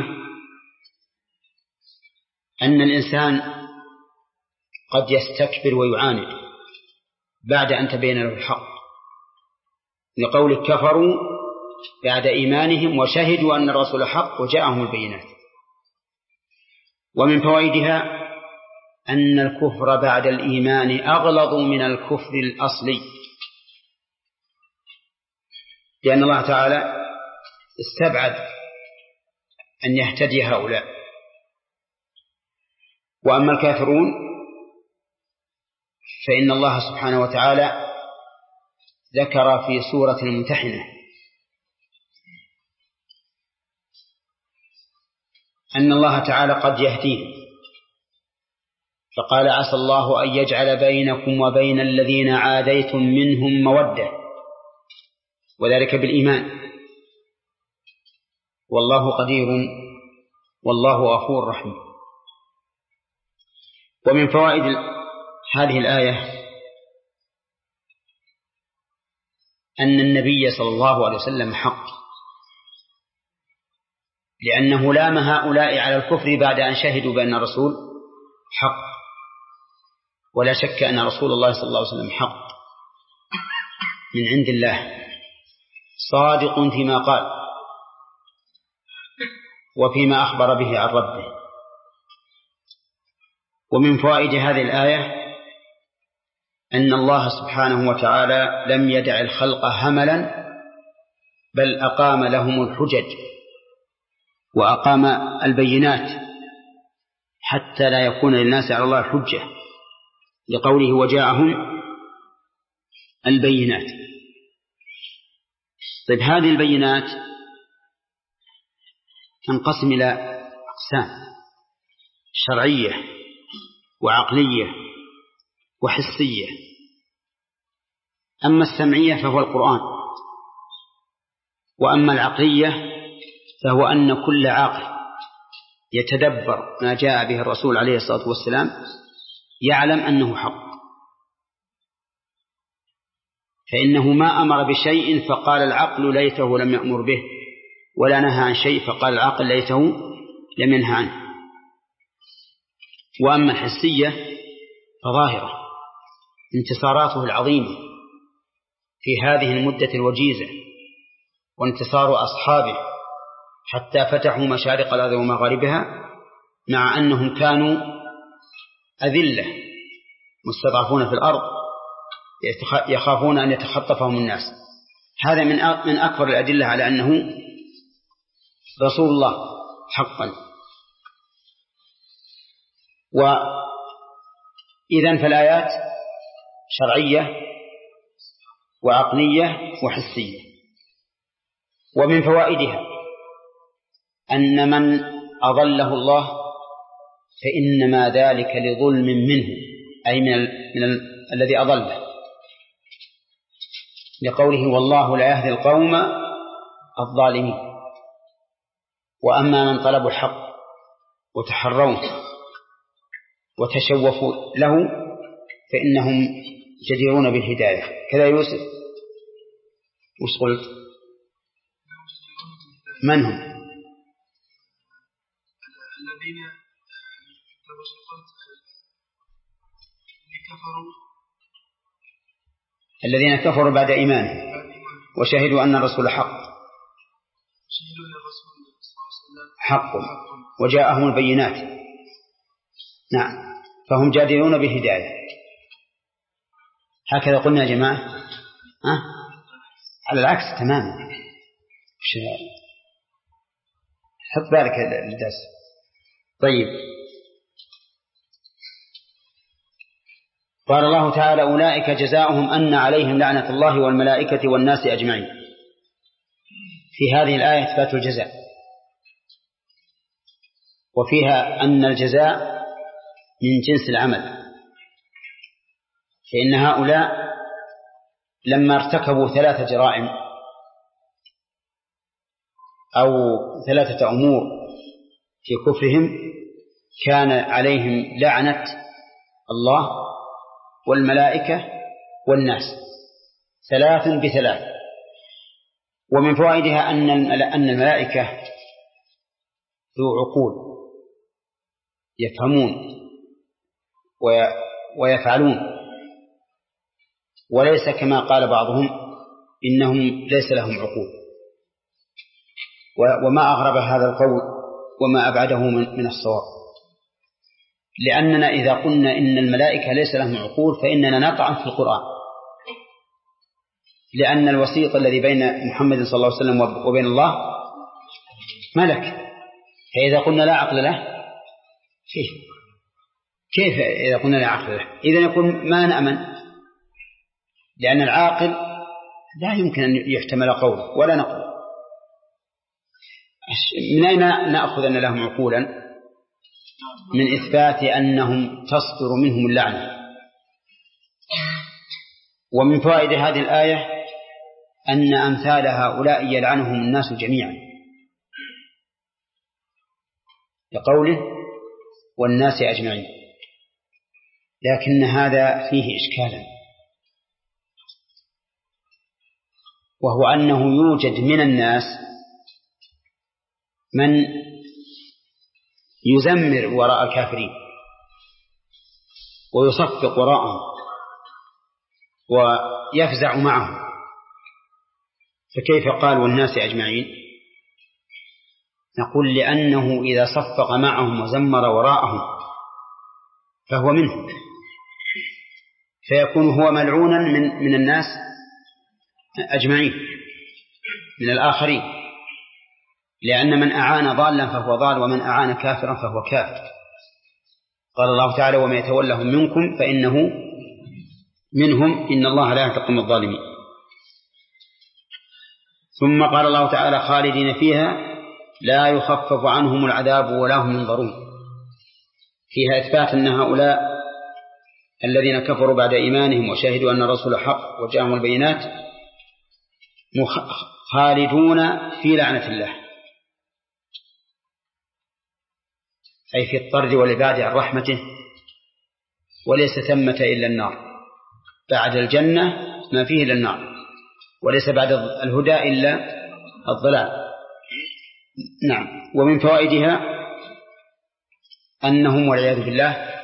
أن الإنسان قد يستكبر ويعاند بعد أن تبين له الحق، لقول كفروا بعد إيمانهم وشهدوا أن الرسول حق وجاءهم البينات. ومن فوائدها أن الكفر بعد الإيمان أغلظ من الكفر الأصلي، لأن الله تعالى استبعد أن يهتدي هؤلاء. وأما الكافرون فإن الله سبحانه وتعالى ذكر في سورة الممتحنة أن الله تعالى قد يهديهم، فقال: عسى الله أن يجعل بينكم وبين الذين عاديتم منهم مودة، وذلك بالإيمان، والله قدير والله غفور رحيم. ومن فوائد هذه الآية أن النبي صلى الله عليه وسلم حق، لأنه لام هؤلاء على الكفر بعد أن شهدوا بأن الرسول حق، ولا شك أن رسول الله صلى الله عليه وسلم حق من عند الله، صادق فيما قال وفيما أخبر به عن ربه. ومن فوائد هذه الآية أن الله سبحانه وتعالى لم يدع الخلق هملا، بل أقام لهم الحجج وأقام البينات حتى لا يكون للناس على الله حجة، لقوله: وجاءهم البينات. طيب، هذه البينات تنقسم إلى أقسام: شرعية وعقلية وحسية. أما السمعية فهو القرآن، وأما العقلية فهو أن كل عاقل يتدبر ما جاء به الرسول عليه الصلاة والسلام يعلم أنه حق، فإنه ما أمر بشيء فقال العقل ليته لم يأمر به، ولا نهى عن شيء فقال العقل ليته لم ينهى عنه. وأما الحسية فظاهرة انتصاراته العظيمة في هذه المدة الوجيزة، وانتصار أصحابه حتى فتحوا مشارق الأرض ومغاربها، مع أنهم كانوا أذلة مستضعفون في الأرض يخافون أن يتخطفهم الناس. هذا من من أكبر الأدلة على أنه رسول الله حقا. وإذن فالآيات شرعية وعقلية وحسية. ومن فوائدها أن من أضله الله فإنما ذلك لظلم منه، أي من, ال... من ال... الذي أضله، لقوله: والله لا يهدي القوم الظالمين. وأما من طلبوا الحق وتحروه وتشوفوا له فإنهم جديرون بالهداية. كذا يوسف، وش قلت؟ من هم؟ الذين اللي كفروا الذين كفروا بعد إيمانهم وشهدوا أن الرسول حق حق وجاءهم البينات. نعم، فهم جادلون بالهداية. هكذا قلنا يا جماعة. أه؟ على العكس تماما. حط بالك الدرس. طيب، قال الله تعالى: أولئك جزاؤهم أن عليهم لعنة الله والملائكة والناس أجمعين. في هذه الآية إثبات الجزاء، وفيها أن الجزاء من جنس العمل، فإن هؤلاء لما ارتكبوا ثلاثة جرائم أو ثلاثة أمور في كفرهم كان عليهم لعنة الله والملائكة والناس، ثلاث بثلاث. ومن فوائدها أن الملائكة ذو عقول يفهمون ويفعلون، وليس كما قال بعضهم إنهم ليس لهم عقول. وما أغرب هذا القول وما أبعده من الصواب، لأننا إذا قلنا إن الملائكة ليس لهم عقول فإننا نطعن في القرآن، لأن الوسيط الذي بين محمد صلى الله عليه وسلم وبين الله ملك، فإذا قلنا لا عقل له كيف كيف إذا قلنا لا عقل له إذن يكون ما نأمن، لأن العاقل لا يمكن أن يحتمل قوله ولا نقول. من أين نأخذ أن لهم عقولا؟ من إثبات أنهم تصدر منهم اللعنة. ومن فوائد هذه الآية أن أمثال هؤلاء يلعنهم الناس جميعا، لقوله والناس أجمعين، لكن هذا فيه إشكالا، وهو أنه يوجد من الناس من يزمر وراء الكافرين ويصفق وراءهم ويفزع معهم، فكيف قال والناس أجمعين؟ نقول لأنه إذا صفق معهم وزمر وراءهم فهو منهم، فيكون هو ملعونا من, من الناس أجمعين من الآخرين، لأن من أعان ضالا فهو ضال ومن أعان كافرا فهو كافر. قال الله تعالى وما يتولهم منكم فإنه منهم إن الله لا يهدي القوم الظالمين. ثم قال الله تعالى خالدين فيها لا يخفف عنهم العذاب ولا هم ينظرون، فيها إثبات أن هؤلاء الذين كفروا بعد إيمانهم وشهدوا أن الرسول حق وجاءهم البينات خالدون في لعنة الله، أي في الطرد والإبعاد عن رحمته، وليس ثمة إلا النار، بعد الجنة ما فيه إلا النار، وليس بعد الهدى إلا الضلال. نعم. ومن فوائدها أنهم والعياذ بالله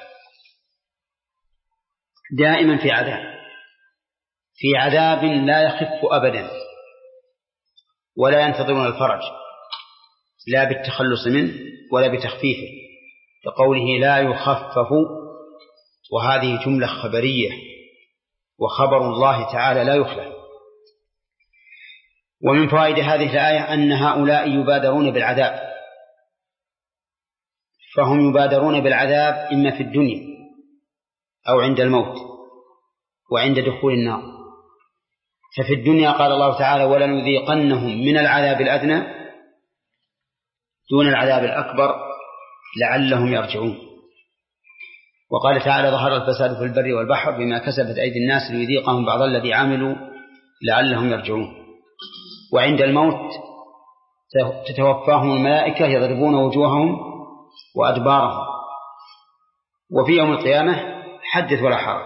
دائما في عذاب في عذاب لا يخف أبدا، ولا ينتظرون الفرج لا بالتخلص منه ولا بتخفيفه، كقوله لا يخفف، وهذه جملة خبرية، وخبر الله تعالى لا يخلف. ومن فوائد هذه الآية أن هؤلاء يبادرون بالعذاب، فهم يبادرون بالعذاب إما في الدنيا أو عند الموت وعند دخول النار. ففي الدنيا قال الله تعالى ولنذيقنهم من العذاب الأدنى دون العذاب الأكبر لعلهم يرجعون. وقال تعالى ظهر الفساد في البر والبحر بما كسبت أيدي الناس ليذيقهم بعض الذي عملوا لعلهم يرجعون. وعند الموت تتوفاهم الملائكة يضربون وجوههم وأدبارهم. وفي يوم القيامة حدث ولا حرج.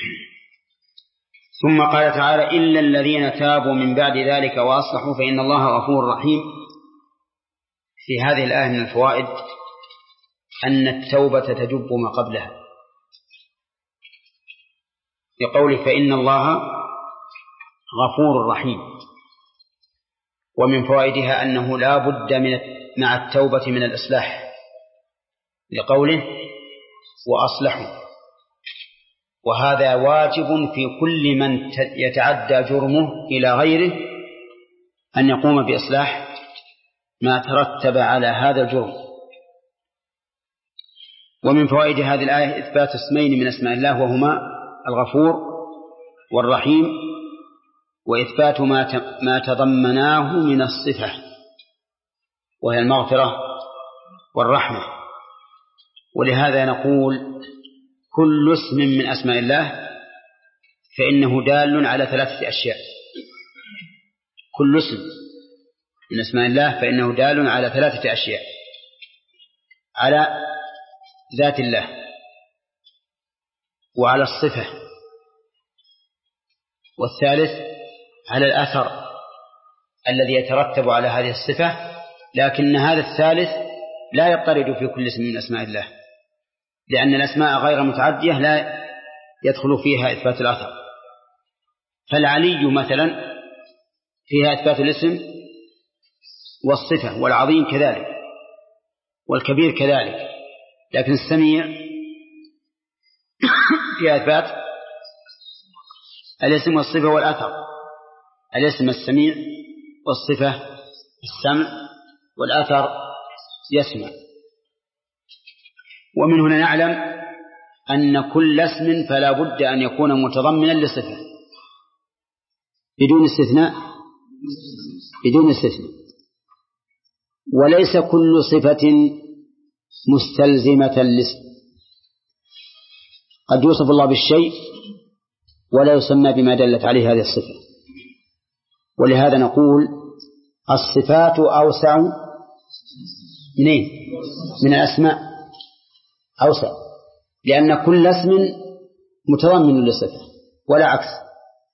ثم قال تعالى إلا الذين تابوا من بعد ذلك وأصلحوا فإن الله غفور رحيم. في هذه الآية من الفوائد أن التوبة تجب ما قبلها، يقول فإن الله غفور رحيم. ومن فوائدها أنه لا بد من مع التوبة من الإصلاح لقوله وأصلحوا، وهذا واجب في كل من يتعدى جرمه إلى غيره أن يقوم بإصلاح ما ترتب على هذا الجرم. ومن فوائد هذه الآية إثبات اسمين من أسماء الله وهما الغفور والرحيم، وإثبات ما تضمناه من الصفة وهي المغفرة والرحمة. ولهذا نقول كل اسم من أسماء الله فإنه دال على ثلاثة أشياء. كل اسم من أسماء الله فإنه دال على ثلاثة أشياء: على ذات الله، وعلى الصفة، والثالث على الأثر الذي يترتب على هذه الصفة، لكن هذا الثالث لا يضطرد في كل اسم من أسماء الله، لأن الأسماء غير متعدية لا يدخل فيها إثبات الأثر. فالعلي مثلا فيها إثبات الاسم والصفة، والعظيم كذلك، والكبير كذلك، لكن السميع فيها إثبات الاسم والصفة والأثر. الاسم السميع، والصفة السمع، والأثر يسمع. ومن هنا نعلم أن كل اسم فلا بد أن يكون متضمنا لصفة بدون استثناء بدون استثناء وليس كل صفة مستلزمة لاسم. قد يوصف الله بالشيء ولا يسمى بما دلت عليه هذه الصفة. ولهذا نقول الصفات أوسع منين؟ من الأسماء أوسع، لأن كل اسم متضمن للصفة ولا عكس.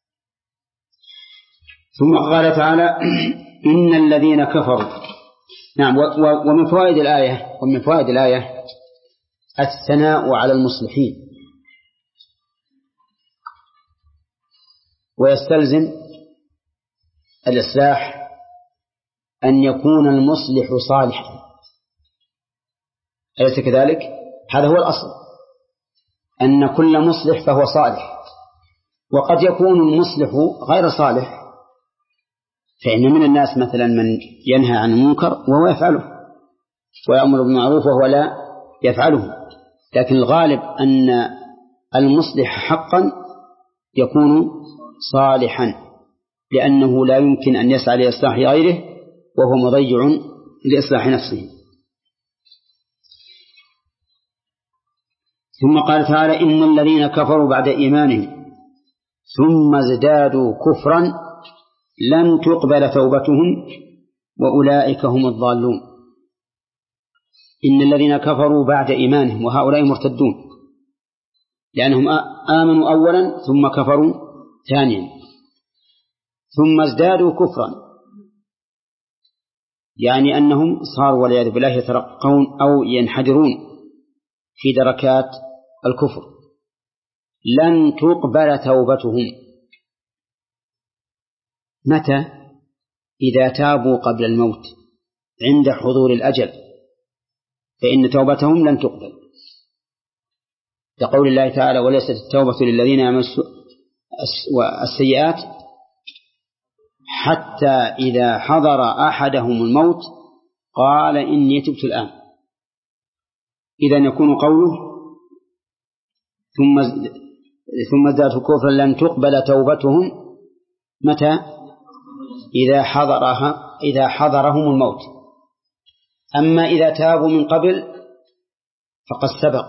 ثم قال تعالى إن الذين كفروا. نعم. ومن فوائد الآية ومن فوائد الآية الثناء على المصلحين، ويستلزم الإصلاح أن يكون المصلح صالحا، أليس كذلك؟ هذا هو الأصل، أن كل مصلح فهو صالح. وقد يكون المصلح غير صالح، فإن من الناس مثلا من ينهى عن المنكر وهو يفعله، ويأمر بالمعروف وهو لا يفعله، لكن الغالب أن المصلح حقا يكون صالحا، لأنه لا يمكن أن يسعى لإصلاح غيره وهو مضيع لإصلاح نفسه. ثم قال تعالى إن الذين كفروا بعد إيمانهم ثم ازدادوا كفرا لن تقبل توبتهم وأولئك هم الضالون. إن الذين كفروا بعد إيمانهم، وهؤلاء مرتدون لأنهم آمنوا أولا ثم كفروا ثانيا، ثم ازدادوا كفرا، يعني أنهم صاروا والعياذ بالله يترقون أو ينحدرون في دركات الكفر. لن تقبل توبتهم متى؟ إذا تابوا قبل الموت عند حضور الأجل، فإن توبتهم لن تقبل، لقول الله تعالى وليست التوبة للذين يعملون السيئات حتى إذا حضر أحدهم الموت قال إني تبت الآن. إذن يكون قوله ثم ثم ازدادوا كفرا لن تقبل توبتهم متى؟ إذا حضرها إذا حضرهم الموت. أما إذا تابوا من قبل فقد سبق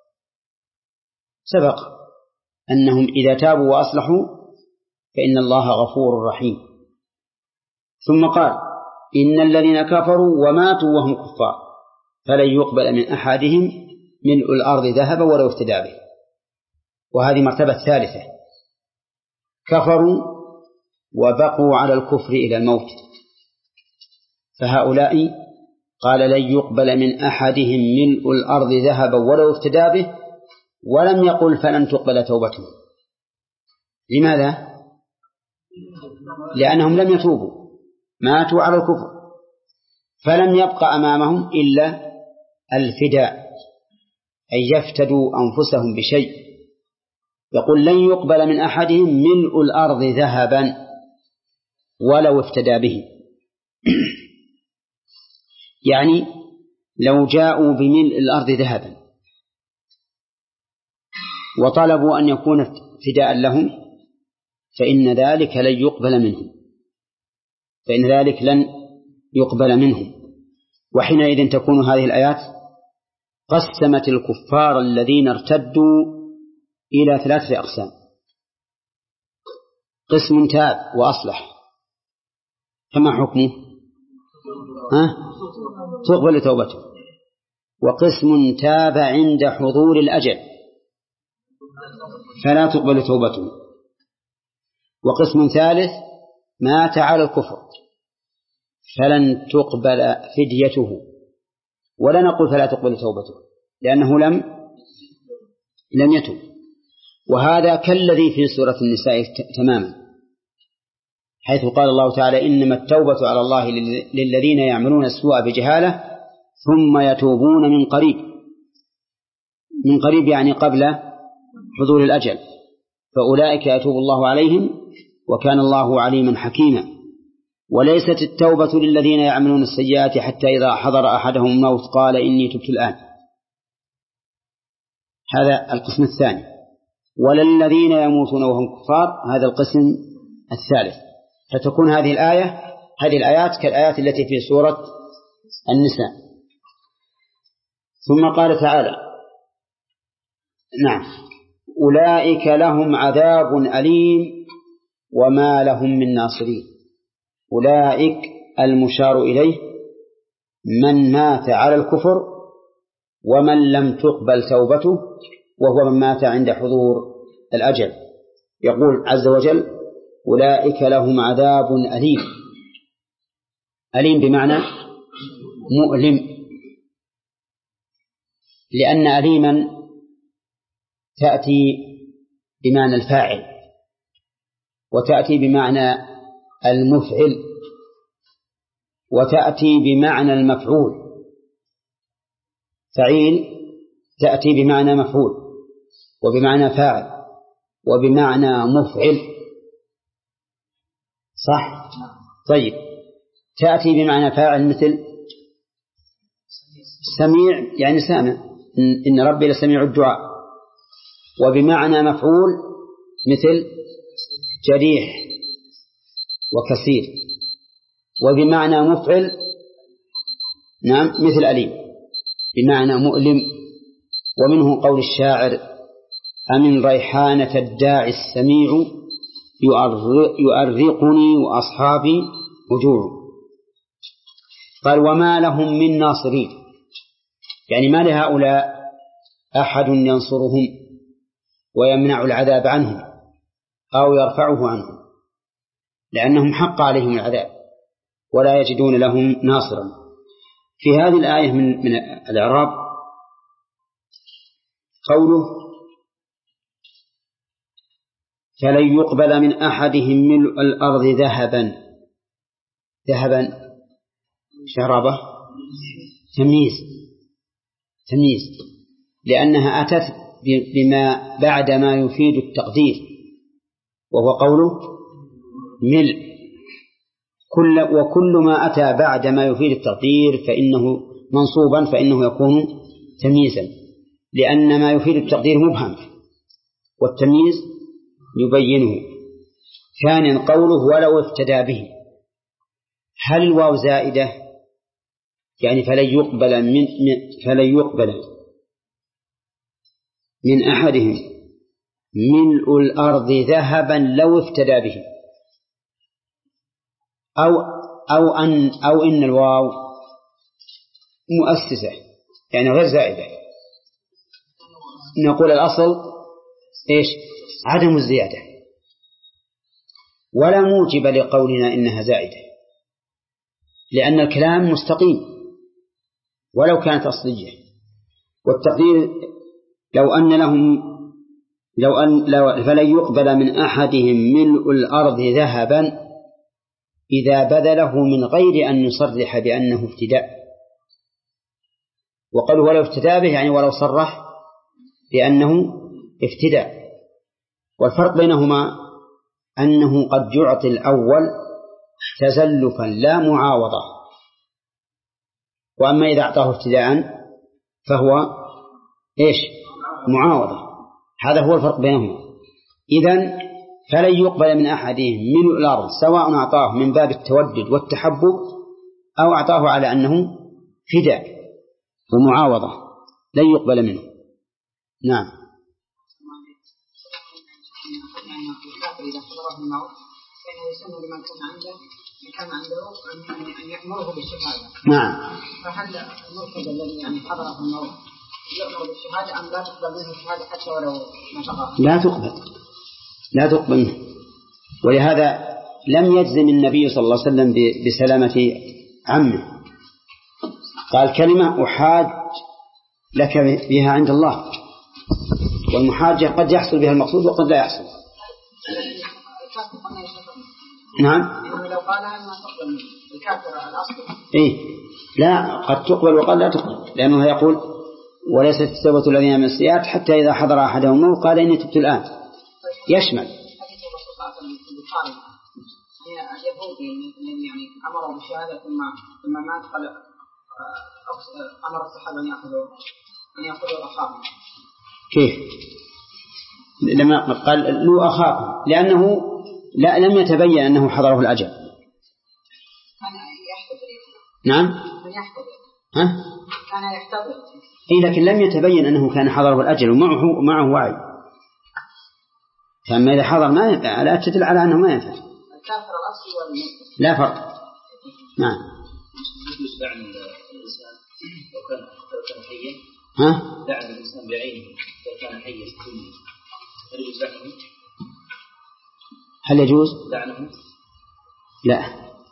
سبق أنهم إذا تابوا وأصلحوا فإن الله غفور رحيم. ثم قال إن الذين كفروا وماتوا وهم كفار فلن يقبل من أحدهم ملء الأرض ذهبا ولو افتدى به. وهذه مرتبة ثالثة، كفروا وبقوا على الكفر إلى الموت، فهؤلاء قال لن يقبل من أحدهم ملء الأرض ذهبا ولو افتدى به، ولم يقل فلن تقبل توبته. لماذا؟ لأنهم لم يتوبوا، ماتوا على الكفر، فلم يبقى أمامهم إلا الفداء، أي يفتدوا أنفسهم بشيء. يقول لن يقبل من أحدهم ملء الأرض ذهبا ولو افتدى به. يعني لو جاءوا بملء الأرض ذهبا وطلبوا أن يكون فداء لهم فإن ذلك لن يقبل منهم، فإن ذلك لن يقبل منهم. وحينئذ تكون هذه الآيات قسمت الكفار الذين ارتدوا إلى ثلاثة أقسام: قسم تاب وأصلح فما حكمه؟ ها؟ تقبل توبته. وقسم تاب عند حضور الأجل فلا تقبل توبته. وقسم ثالث مات على الكفر فلن تقبل فديته، ولا نقول فلا تقبل توبته لأنه لم لم يتوب. وهذا كالذي في سورة النساء تماما، حيث قال الله تعالى إنما التوبة على الله للذين يعملون السوء بجهالة ثم يتوبون من قريب. من قريب يعني قبل حضور الأجل، فأولئك يتوب الله عليهم وكان الله عليما حكيما. وليست التوبة للذين يعملون السيئات حتى إذا حضر أحدهم الموت قال إني تبت الآن، هذا القسم الثاني. ولا الذين يموتون وهم كفار، هذا القسم الثالث. فتكون هذه الآية هذه الآيات كالآيات التي في سورة النساء. ثم قال تعالى: نعم أولئك لهم عذاب أليم وما لهم من ناصرين. أولئك المشار إليه من مات على الكفر ومن لم تقبل توبته، وهو من مات عند حضور الأجل. يقول عز وجل: أولئك لهم عذاب أليم. أليم بمعنى مؤلم، لأن أليما تأتي بمعنى الفاعل وتأتي بمعنى المفعل وتأتي بمعنى المفعول. فعيل تأتي بمعنى مفعول وبمعنى فاعل وبمعنى مفعل، صح؟ طيب، تأتي بمعنى فاعل مثل سميع يعني سامع، إن ربي لسميع الدعاء. وبمعنى مفعول مثل جريح وكثير. وبمعنى مفعل نعم مثل أليم بمعنى مؤلم. ومنه قول الشاعر: أمن ريحانة الداعي السميع يؤرقني وأصحابي وجوع. قال: وما لهم من ناصرين، يعني ما لهؤلاء أحد ينصرهم ويمنع العذاب عنهم أو يرفعه عنهم، لأنهم حق عليهم العذاب ولا يجدون لهم ناصرا. في هذه الآية من, من الإعراب قوله: فلن يقبل من أحدهم ملء الأرض ذهبا. ذهبا شربه تمييز تمييز لأنها أتت بما بعد ما يفيد التقدير، وهو قوله ملء. كل وكل ما أتى بعد ما يفيد التقدير فإنه منصوبا فإنه يكون تمييزا، لأن ما يفيد التقدير مبهم والتمييز يبينه. ثانيا قوله ولو افتدى به، هل الواو زائدة؟ يعني فلن يقبل من فلن يقبل من أحدهم ملء الأرض ذهبا لو افتدى به، أو أو أن أو إن الواو مؤسسة يعني غير زائدة. نقول الأصل إيش؟ عدم الزيادة، ولا موجب لقولنا إنها زائدة، لأن الكلام مستقيم ولو كانت أصلية. والتقدير لو أن لهم لو أن لو فلن يقبل من أحدهم ملء الأرض ذهبا إذا بذله من غير أن يصرح بأنه ابتداء. وقال ولو ابتداء به يعني ولو صرح بأنه ابتداء. والفرق بينهما أنه قد يعطي الأول تزلفا لا معاوضة، وأما إذا أعطاه ابتداء فهو إيش؟ معاوضة. هذا هو الفرق بينهما. إذن فلن يقبل من أحدهم ملء الأرض سواء أعطاه من باب التودد والتحبب أو أعطاه على أنه فداء ومعاوضة، لن يقبل منه. نعم. إذا حضره الموت فإنه يسن لمن كان عنده كان عنده أن يأمره بالشهادة. نعم. فهل المرتد الذي يعني حضره الموت يأمر بالشهادة أم لا تقبل منه الشهادة حتى ولو نشرها؟ لا تقبل، لا تقبل منه. ولهذا لم يجزم النبي صلى الله عليه وسلم بسلامة عمه، قال كلمة أحاج لك بها عند الله، والمحاجة قد يحصل بها المقصود وقد لا يحصل. نعم. لو قالها ما تقبل الكافر على الأصل. إيه لا، قد تقبل وقد لا تقبل، لأنه يقول وليست توبة الذين من السيئات حتى إذا حضر أحدهم الموت قال إني تبت الآن، يشمل. اليهودي يعني أمروا بالشهادة ثم ثم مات قال أمر الصحابة أن يأخذوا أن يأخذوا أخاهم. كيف؟ لما قال له أخاكم لأنه لا لم يتبين أنه حضره الأجل. كان يحتضر. نعم. كان يحتضر. ها؟ كان يحتضر. إيه لكن لم يتبين أنه كان حضره الأجل ومعه معه وعي. فأما إذا حضر ما ينفع، لا تدل على أنه ما ينفع. الكافر الأصلي والمسلم. لا فرق. نعم. يجوز لعن الإنسان لو كان لو كان حيا. ها؟ لعن الإنسان بعينه لو كان حيا هل يجوز لعنه؟ هل يجوز؟ لعنه؟ لا.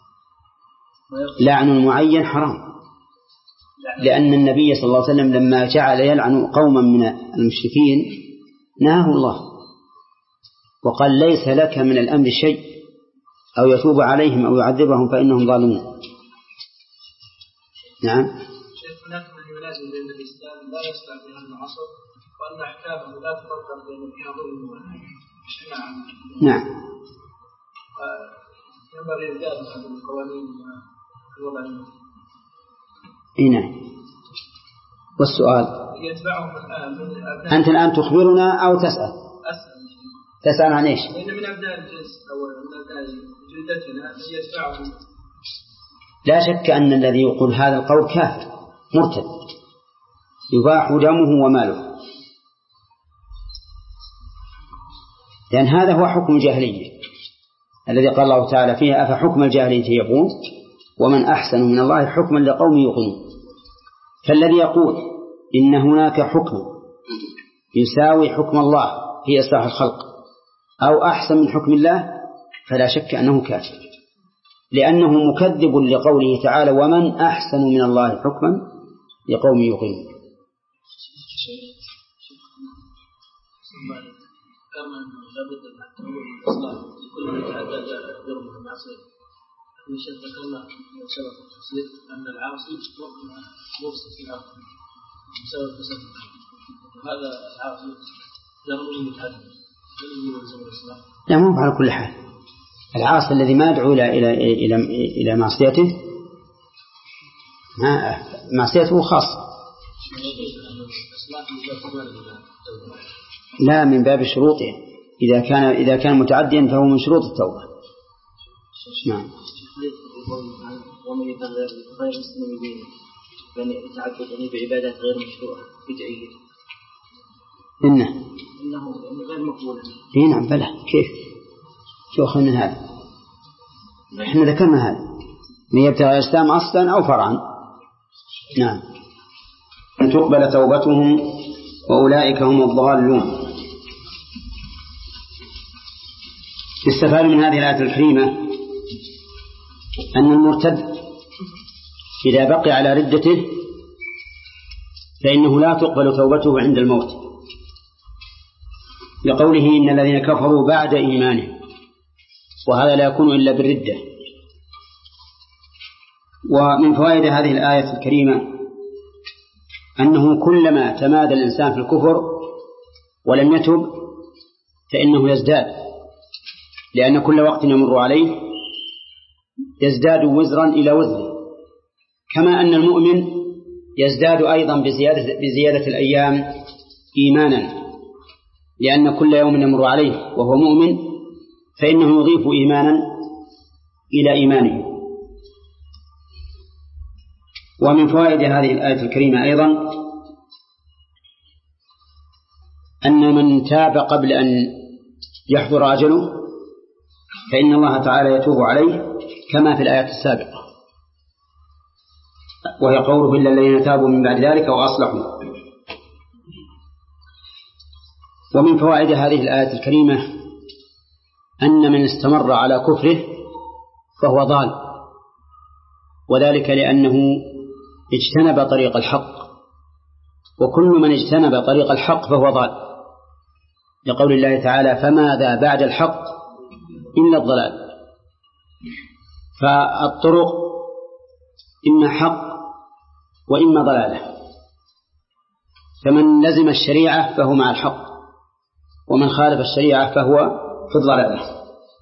لعن المعين حرام، لأن النبي صلى الله عليه وسلم لما جعل يلعن قوما من المشركين نهاه الله وقال ليس لك من الأمر شيء أو يتوب عليهم أو يعذبهم فإنهم ظالمون. نعم. شيخ هناك من يلازم بين الإسلام لا يصلح في هذا العصر وأن أحكامه لا تفرق بين فيها ظلم وشناعة. نعم. ينبغي إيجاد هذه القوانين الوضعية. نعم. والسؤال يتبعهم الآن من أنت الآن تخبرنا أو تسأل؟ أسأل. تسأل عن إيش؟ لأن من أبناء الجنس أو من أبناء جلدتنا يتبعهم. لا شك أن الذي يقول هذا القول كافر مرتد يباح دمه وماله، لأن هذا هو حكم الجاهلية الذي قال الله تعالى فيه أفحكم الجاهلية يبغون ومن أحسن من الله حكما لقوم يوقنون. فالذي يقول إن هناك حكم يساوي حكم الله في إصلاح الخلق أو أحسن من حكم الله فلا شك أنه كافر، لأنه مكذب لقوله تعالى ومن أحسن من الله حكما لقوم يوقنون. لابد من التنوع والإصلاح لكل من يتعدى جرم المعصية. في شيء ذكرنا سبب التفسير أن العاصي مفسد في الأرض بسبب فساد هذا العاصي جرم متعدد فلن يلزم الإصلاح. لا مو على كل حال، العاصي الذي ما يدعو إلى إلى إلى إلى معصيته ما معصيته خاصة. لا من باب شروطه، إذا كان إذا كان متعديا فهو من شروط التوبة. نعم. ومن يتغير غير مسلم دينه بأن يتعبد بعبادات غير مشروعة بدعية إنه إنه غير مقبول. إيه نعم بلى. كيف شو أخذ من هذا؟ إحنا ذكرنا هذا من يبتغي الإسلام أصلا أو فرعا. نعم. أن تقبل توبتهم وأولئك هم الضالون. يستفاد من هذه الآية الكريمة أن المرتد إذا بقي على ردته فإنه لا تقبل توبته عند الموت، لقوله إن الذين كفروا بعد إيمانهم، وهذا لا يكون إلا بالردة. ومن فوائد هذه الآية الكريمة أنه كلما تمادى الإنسان في الكفر ولم يتب فإنه يزداد، لأن كل وقت يمر عليه يزداد وزرا إلى وزر، كما أن المؤمن يزداد أيضا بزيادة, بزيادة الأيام إيمانا، لأن كل يوم يمر عليه وهو مؤمن فإنه يضيف إيمانا إلى إيمانه. ومن فوائد هذه الآية الكريمة أيضا أن من تاب قبل أن يحضر أجله فإن الله تعالى يتوب عليه كما في الآيات السابقة، وهي قوله إلا الذين تابوا من بعد ذلك وأصلحوا. ومن فوائد هذه الآية الكريمة أن من استمر على كفره فهو ضال، وذلك لأنه اجتنب طريق الحق، وكل من اجتنب طريق الحق فهو ضال، لقول الله تعالى فماذا بعد الحق إلا الضلال. فالطرق إما حق وإما ضلالة، فمن لزم الشريعة فهو مع الحق، ومن خالف الشريعة فهو في الضلالة.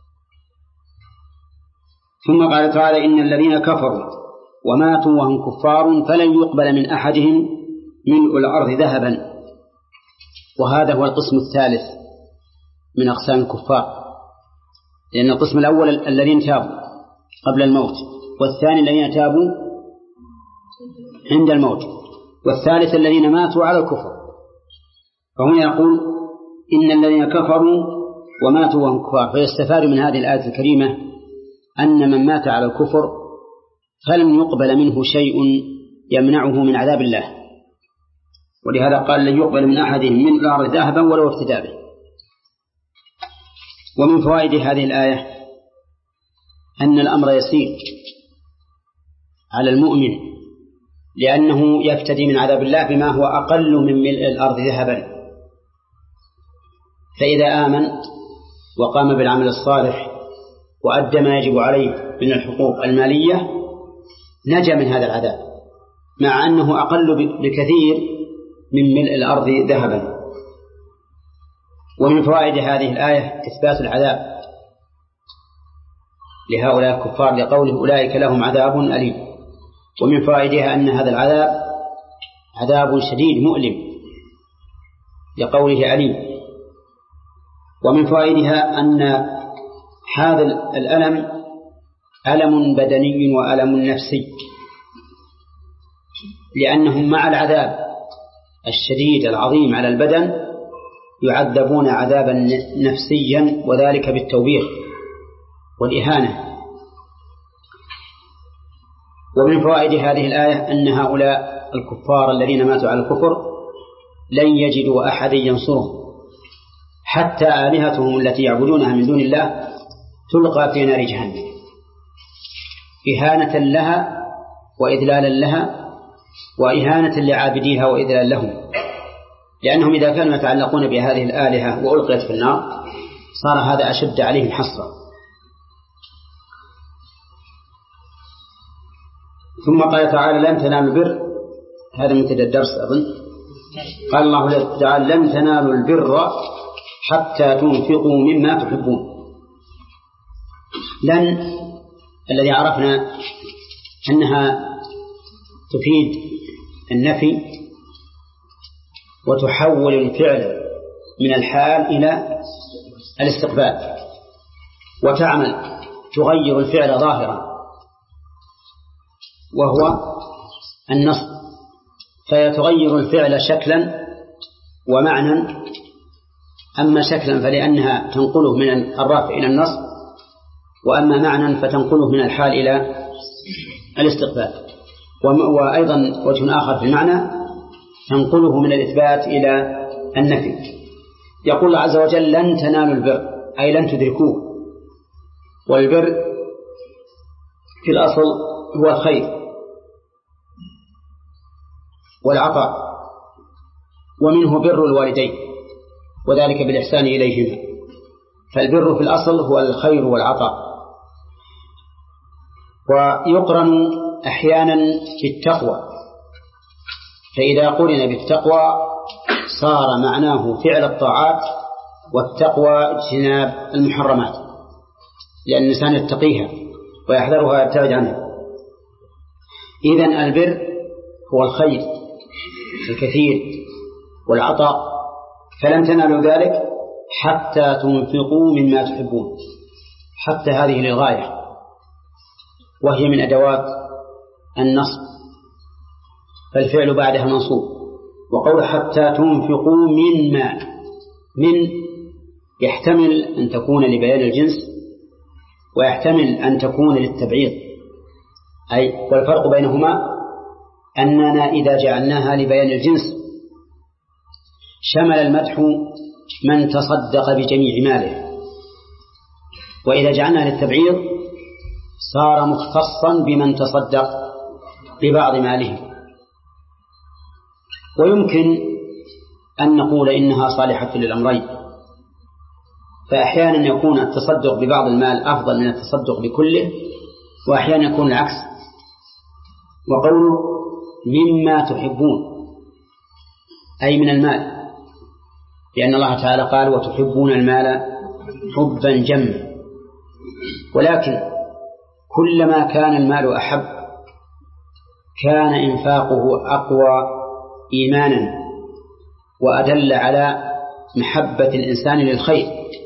ثم قال تعالى إن الذين كفروا وماتوا وهم كفار فلن يقبل من أحدهم ملء الأرض ذهبا، وهذا هو القسم الثالث من أقسام الكفار، لأن القسم الأول الذين تابوا قبل الموت، والثاني الذين تابوا عند الموت، والثالث الذين ماتوا على الكفر. فهنا يقول إن الذين كفروا وماتوا وهم كفار، فيستفاد من هذه الآية الكريمة أن من مات على الكفر فلم يقبل منه شيء يمنعه من عذاب الله، ولهذا قال لن يقبل من أحدهم من الأرض ذهبا ولو افتدى به. ومن فوائد هذه الآية أن الأمر يسير على المؤمن، لأنه يفتدي من عذاب الله بما هو أقل من ملء الأرض ذهبا. فإذا آمن وقام بالعمل الصالح وأدى ما يجب عليه من الحقوق المالية نجا من هذا العذاب، مع أنه أقل بكثير من ملء الأرض ذهبا. ومن فوائد هذه الآية إثبات العذاب لهؤلاء الكفار لقوله أولئك لهم عذاب أليم. ومن فوائدها أن هذا العذاب عذاب شديد مؤلم لقوله أليم. ومن فوائدها أن هذا الألم ألم بدني وألم نفسي، لأنهم مع العذاب الشديد العظيم على البدن يعذبون عذابا نفسيا، وذلك بالتوبيخ والإهانة. ومن فوائد هذه الآية أن هؤلاء الكفار الذين ماتوا على الكفر لن يجدوا أحد ينصرهم، حتى آلهتهم التي يعبدونها من دون الله تلقى في نار جهنم إهانة لها وإذلالا لها، وإهانة لعابديها وإذلال لهم، لأنهم إذا كانوا يتعلقون بهذه الآلهة وألقيت في النار صار هذا أشد عليهم حسرة. ثم قال تعالى لن تنالوا البر، هذا منتدى الدرس أظن. قال الله تعالى لن تنالوا البر حتى تنفقوا مما تحبون. لن الذي عرفنا أنها تفيد النفي وتحول الفعل من الحال إلى الاستقبال، وتعمل تغير الفعل ظاهرا وهو النصب، فيتغير الفعل شكلا ومعنى. أما شكلا فلأنها تنقله من الرفع إلى النصب، وأما معنى فتنقله من الحال إلى الاستقبال. وأيضا وجه آخر في المعنى تنقله من الإثبات إلى النفي. يقول الله عز وجل لن تنالوا البر أي لن تدركوه، والبر في الأصل هو الخير والعطاء، ومنه بر الوالدين، وذلك بالإحسان إليهما. فالبر في الأصل هو الخير والعطاء. ويقرن أحيانا بالتقوى، فإذا قرن بالتقوى صار معناه فعل الطاعات، والتقوى اجتناب المحرمات، لأن الإنسان يتقيها ويحذرها ويبتعد عنها. إذن البر هو الخير الكثير والعطاء، فلن تنالوا ذلك حتى تنفقوا مما تحبون. حتى هذه للغاية، وهي من أدوات النصب، فالفعل بعدها منصوب. وقول حتى تنفقوا مما، من يحتمل أن تكون لبيان الجنس، ويحتمل أن تكون للتبعيض، أي والفرق بينهما أننا إذا جعلناها لبيان الجنس شمل المدح من تصدق بجميع ماله، وإذا جعلناها للتبعيض صار مختصا بمن تصدق ببعض ماله. ويمكن أن نقول إنها صالحة للأمرين، فأحيانا يكون التصدق ببعض المال أفضل من التصدق بكله، وأحيانا يكون العكس. وقوله مما تحبون أي من المال، لأن الله تعالى قال وتحبون المال حبا جما. ولكن كلما كان المال أحب كان إنفاقه أقوى إيمانا وأدل على محبة الإنسان للخير،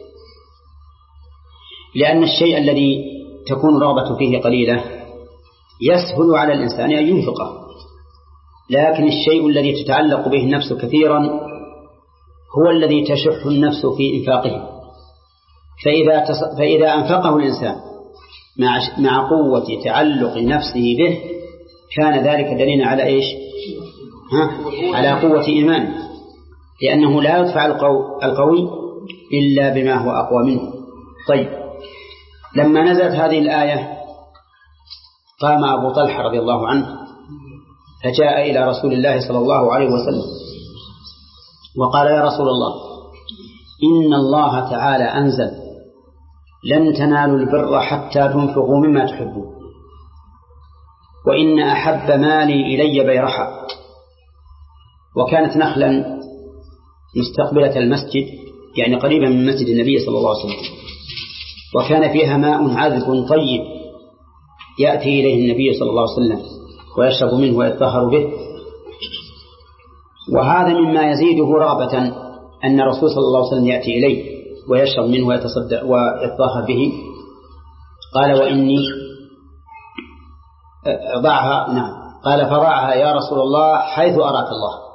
لأن الشيء الذي تكون رغبة فيه قليلة يسهل على الإنسان أن ينفقه، لكن الشيء الذي تتعلق به النفس كثيرا هو الذي تشح النفس في إنفاقه. فإذا, تص... فإذا أنفقه الإنسان مع, مع قوة تعلق نفسه به كان ذلك دليلا على إيش؟ ها؟ على قوة إيمانه، لأنه لا يدفع القو... القوي إلا بما هو أقوى منه. طيب، لما نزلت هذه الآية قام أبو طلحة رضي الله عنه فجاء إلى رسول الله صلى الله عليه وسلم وقال يا رسول الله، إن الله تعالى أنزل لن تنالوا البر حتى تنفقوا مما تحبون، وإن أحب مالي إلي بيرحة. وكانت نخلا مستقبلة المسجد، يعني قريبا من مسجد النبي صلى الله عليه وسلم، وكان فيها ماء عذب طيب يأتي إليه النبي صلى الله عليه وسلم ويشرب منه ويتطهر به. وهذا مما يزيده رغبة أن الرسول صلى الله عليه وسلم يأتي إليه ويشرب منه ويتصدق ويتطهر به. قال وإني ضعها، نعم، قال فضعها يا رسول الله حيث أراك الله.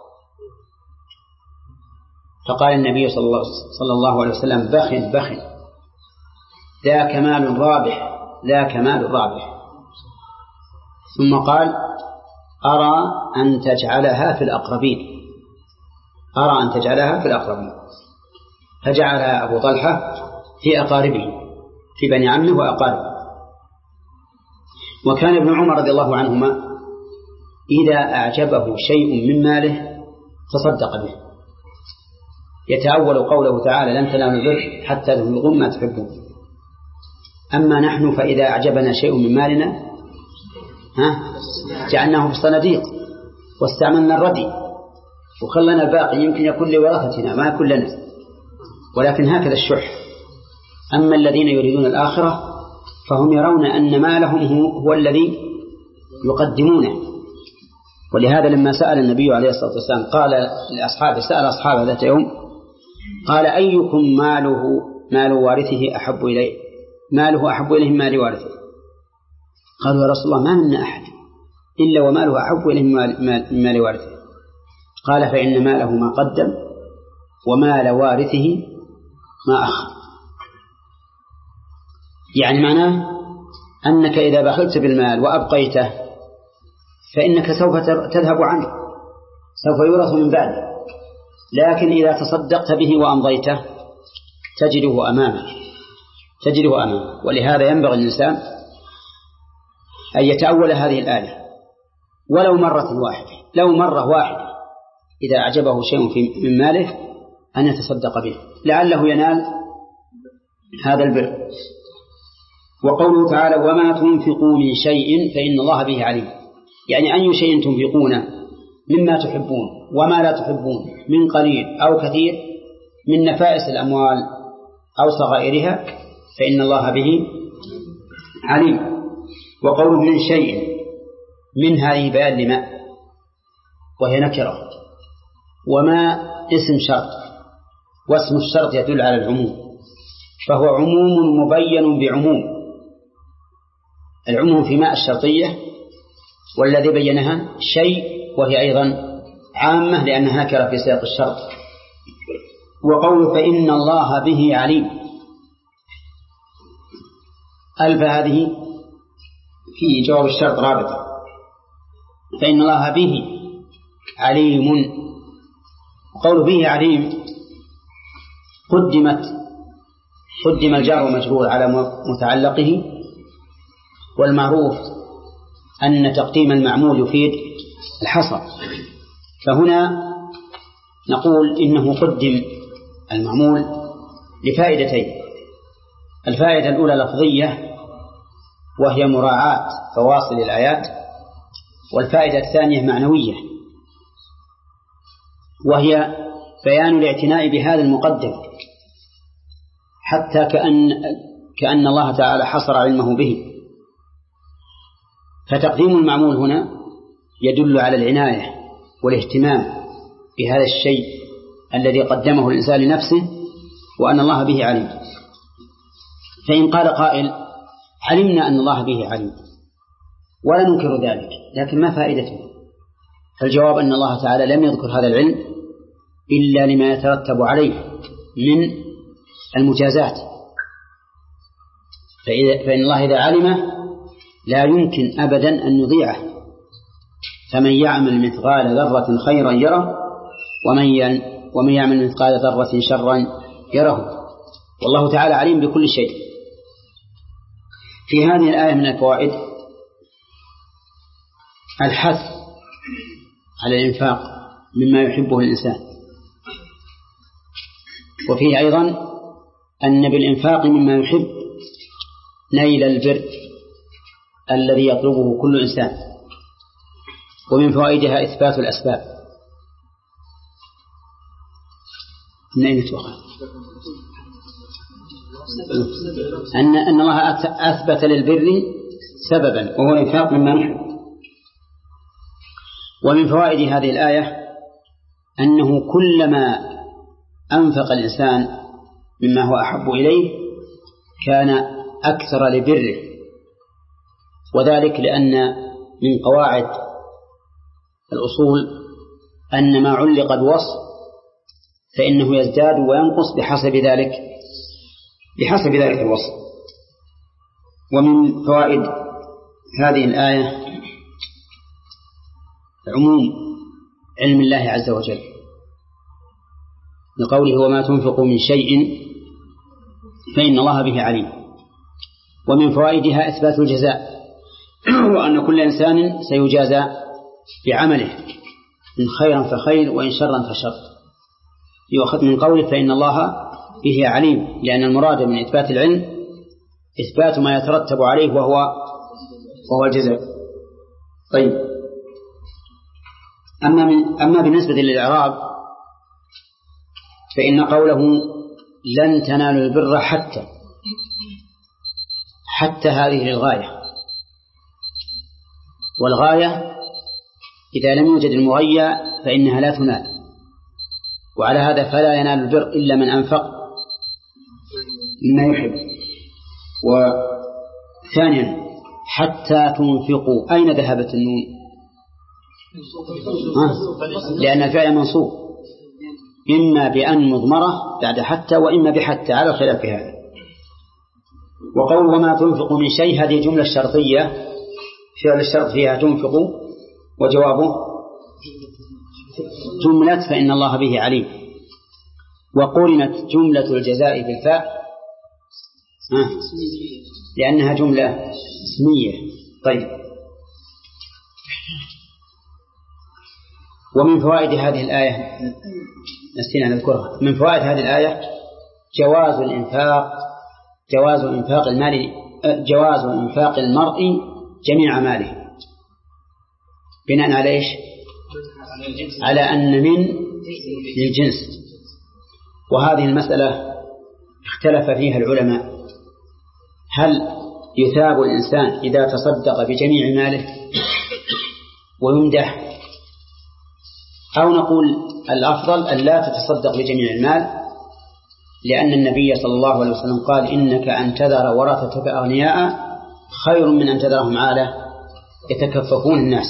فقال النبي صلى الله عليه وسلم بخل بخل، ذاك مال رابح، ذاك مال رابح. ثم قال أرى أن تجعلها في الأقربين، أرى أن تجعلها في الأقربين. فجعلها أبو طلحة في أقاربه، في بني عمه وأقاربه. وكان ابن عمر رضي الله عنهما إذا أعجبه شيء من ماله تصدق به، يتأول قوله تعالى لن تنالوا البر حتى تنفقوا مما تحبون. أما نحن فإذا أعجبنا شيء من مالنا ها جعلناه في الصناديق واستعملنا الردي وخلنا الباقي، يمكن يكون لورثتنا ما يكون لنا، ولكن هكذا الشح. أما الذين يريدون الآخرة فهم يرون أن مالهم هو الذي يقدمونه. ولهذا لما سأل النبي عليه الصلاة والسلام قال لأصحابه، سأل أصحابه ذات يوم قال أيكم ماله مال وارثه أحب إليه ماله أحب إليه مال وارثه؟ قالوا يا رسول الله ما منا أحد إلا وماله أحب إليه من مال وارثه. قال فإن ماله ما قدم ومال وارثه ما أخر. يعني معناه أنك إذا بخلت بالمال وأبقيته فإنك سوف تذهب عنه، سوف يورث من بعده، لكن إذا تصدقت به وأمضيته تجده أمامك تجده أمامك. ولهذا ينبغي الإنسان أن يتأول هذه الآية ولو مرة واحدة، لو مرة واحدة إذا أعجبه شيء من ماله أن يتصدق به لعله ينال هذا البر. وقوله تعالى وما تنفقوا من شيء فإن الله به عليم، يعني أي شيء تنفقون مما تحبون وما لا تحبون من قليل أو كثير من نفائس الأموال أو صغائرها فإن الله به عليم. وقوله من شيء من هذه بيان لما وهي نكرة، وما اسم شرط، واسم الشرط يدل على العموم، فهو عموم مبين بعموم. العموم في ماء الشرطية والذي بينها شيء، وهي أيضا عامة لأنها نكرة في سياق الشرط. وقوله فإن الله به عليم، ألف هذه في جواب الشرط رابطة، فإن الله به عليم. وقوله به عليم قدمت قدم الجار ومجرور على متعلقه، والمعروف أن تقديم المعمول يفيد الحصر، فهنا نقول إنه قدم المعمول لفائدتين. الفائدة الأولى لفظية وهي مراعاة فواصل الآيات، والفائدة الثانية معنوية وهي بيان الاعتناء بهذا المقدم، حتى كأن, كأن الله تعالى حصر علمه به. فتقديم المعمول هنا يدل على العناية والاهتمام بهذا الشيء الذي قدمه الإنسان لنفسه، وأن الله به عليم. فإن قال قائل علمنا أن الله به عليم ولا ننكر ذلك، لكن ما فائدته؟ فالجواب أن الله تعالى لم يذكر هذا العلم إلا لما يترتب عليه من المجازات، فإن الله إذا علمه لا يمكن أبدا أن يضيعه. فمن يعمل مثقال ذرة خيرا يره ومن يعمل مثقال ذرة شرا يره، والله تعالى عليم بكل شيء. في هذه الآية من الفوائد الحث على الإنفاق مما يحبه الإنسان، وفيه أيضا أن بالإنفاق مما يحب نيل البر الذي يطلبه كل إنسان. ومن فوائدها إثبات الأسباب. من أين توقع؟ أن أن الله أثبت للبر سببا وهو الإنفاق مما نحب. ومن فوائد هذه الآية أنه كلما أنفق الإنسان مما هو أحب إليه كان أكثر لبره، وذلك لأن من قواعد الأصول أن ما علق بوصف فإنه يزداد وينقص بحسب ذلك بحسب ذلك الوصف. ومن فوائد هذه الآية عموم علم الله عز وجل لقوله وما تنفقوا من شيء فإن الله به عليم. ومن فوائدها إثبات الجزاء، وأن كل إنسان سيجازى بعمله، إن خيرا فخير وإن شرا فشر. يؤخذ من قوله فإن الله به عليم، لأن المراد من إثبات العلم إثبات ما يترتب عليه وهو وهو الجزاء. طيب، أما, من أما بالنسبة للإعراب فإن قوله لن تنالوا البر حتى حتى هذه للغاية، والغاية إذا لم يوجد المغيى فإنها لا تنال، وعلى هذا فلا ينال البر إلا من أنفق مما يحب. وثانيا حتى تنفقوا، أين ذهبت النون؟ آه. لأن الفعل منصوب إما بأن مضمرة بعد حتى وإما بحتى على الخلاف في هذا. وقول وما تنفقوا من شيء هذه جملة شرطية، فعل الشرط فيها تنفقوا، وجوابه جملة فإن الله به عليم. وقرنت جملة الجزاء بالفاء آه. لأنها جملة اسمية. طيب، ومن فوائد هذه الآية نسينا نذكرها. من فوائد هذه الآية جواز الإنفاق جواز إنفاق المال جواز إنفاق المرء جميع ماله بناء على إيش؟ على أن من للجنس. وهذه المسألة اختلف فيها العلماء، هل يثاب الإنسان إذا تصدق بجميع ماله ويمدح، أو نقول الأفضل أن لا تتصدق بجميع المال، لأن النبي صلى الله عليه وسلم قال إنك أن تذر ورثتك أغنياء خير من أن تذرهم عالة يتكففون الناس،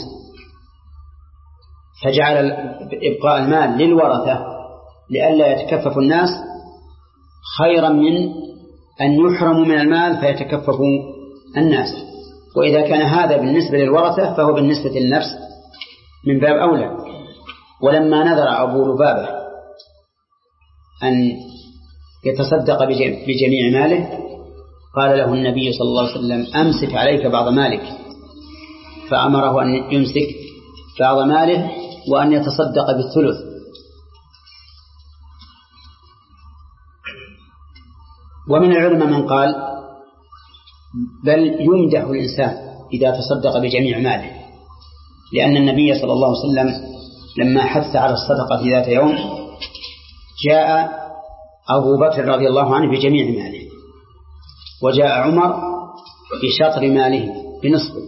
فجعل إبقاء المال للورثة لئلا يتكففوا الناس خيرا من أن يحرموا من المال فيتكففوا الناس. وإذا كان هذا بالنسبة للورثة فهو بالنسبة للنفس من باب أولى. ولما نذر أبو لبابة أن يتصدق بجميع ماله قال له النبي صلى الله عليه وسلم أمسك عليك بعض مالك، فأمره أن يمسك بعض ماله وأن يتصدق بالثلث. ومن العلماء من قال بل يمدح الإنسان إذا تصدق بجميع ماله، لأن النبي صلى الله عليه وسلم لما حث على الصدقة ذات يوم جاء أبو بكر رضي الله عنه بجميع ماله، وجاء عمر بشطر ماله بنصفه،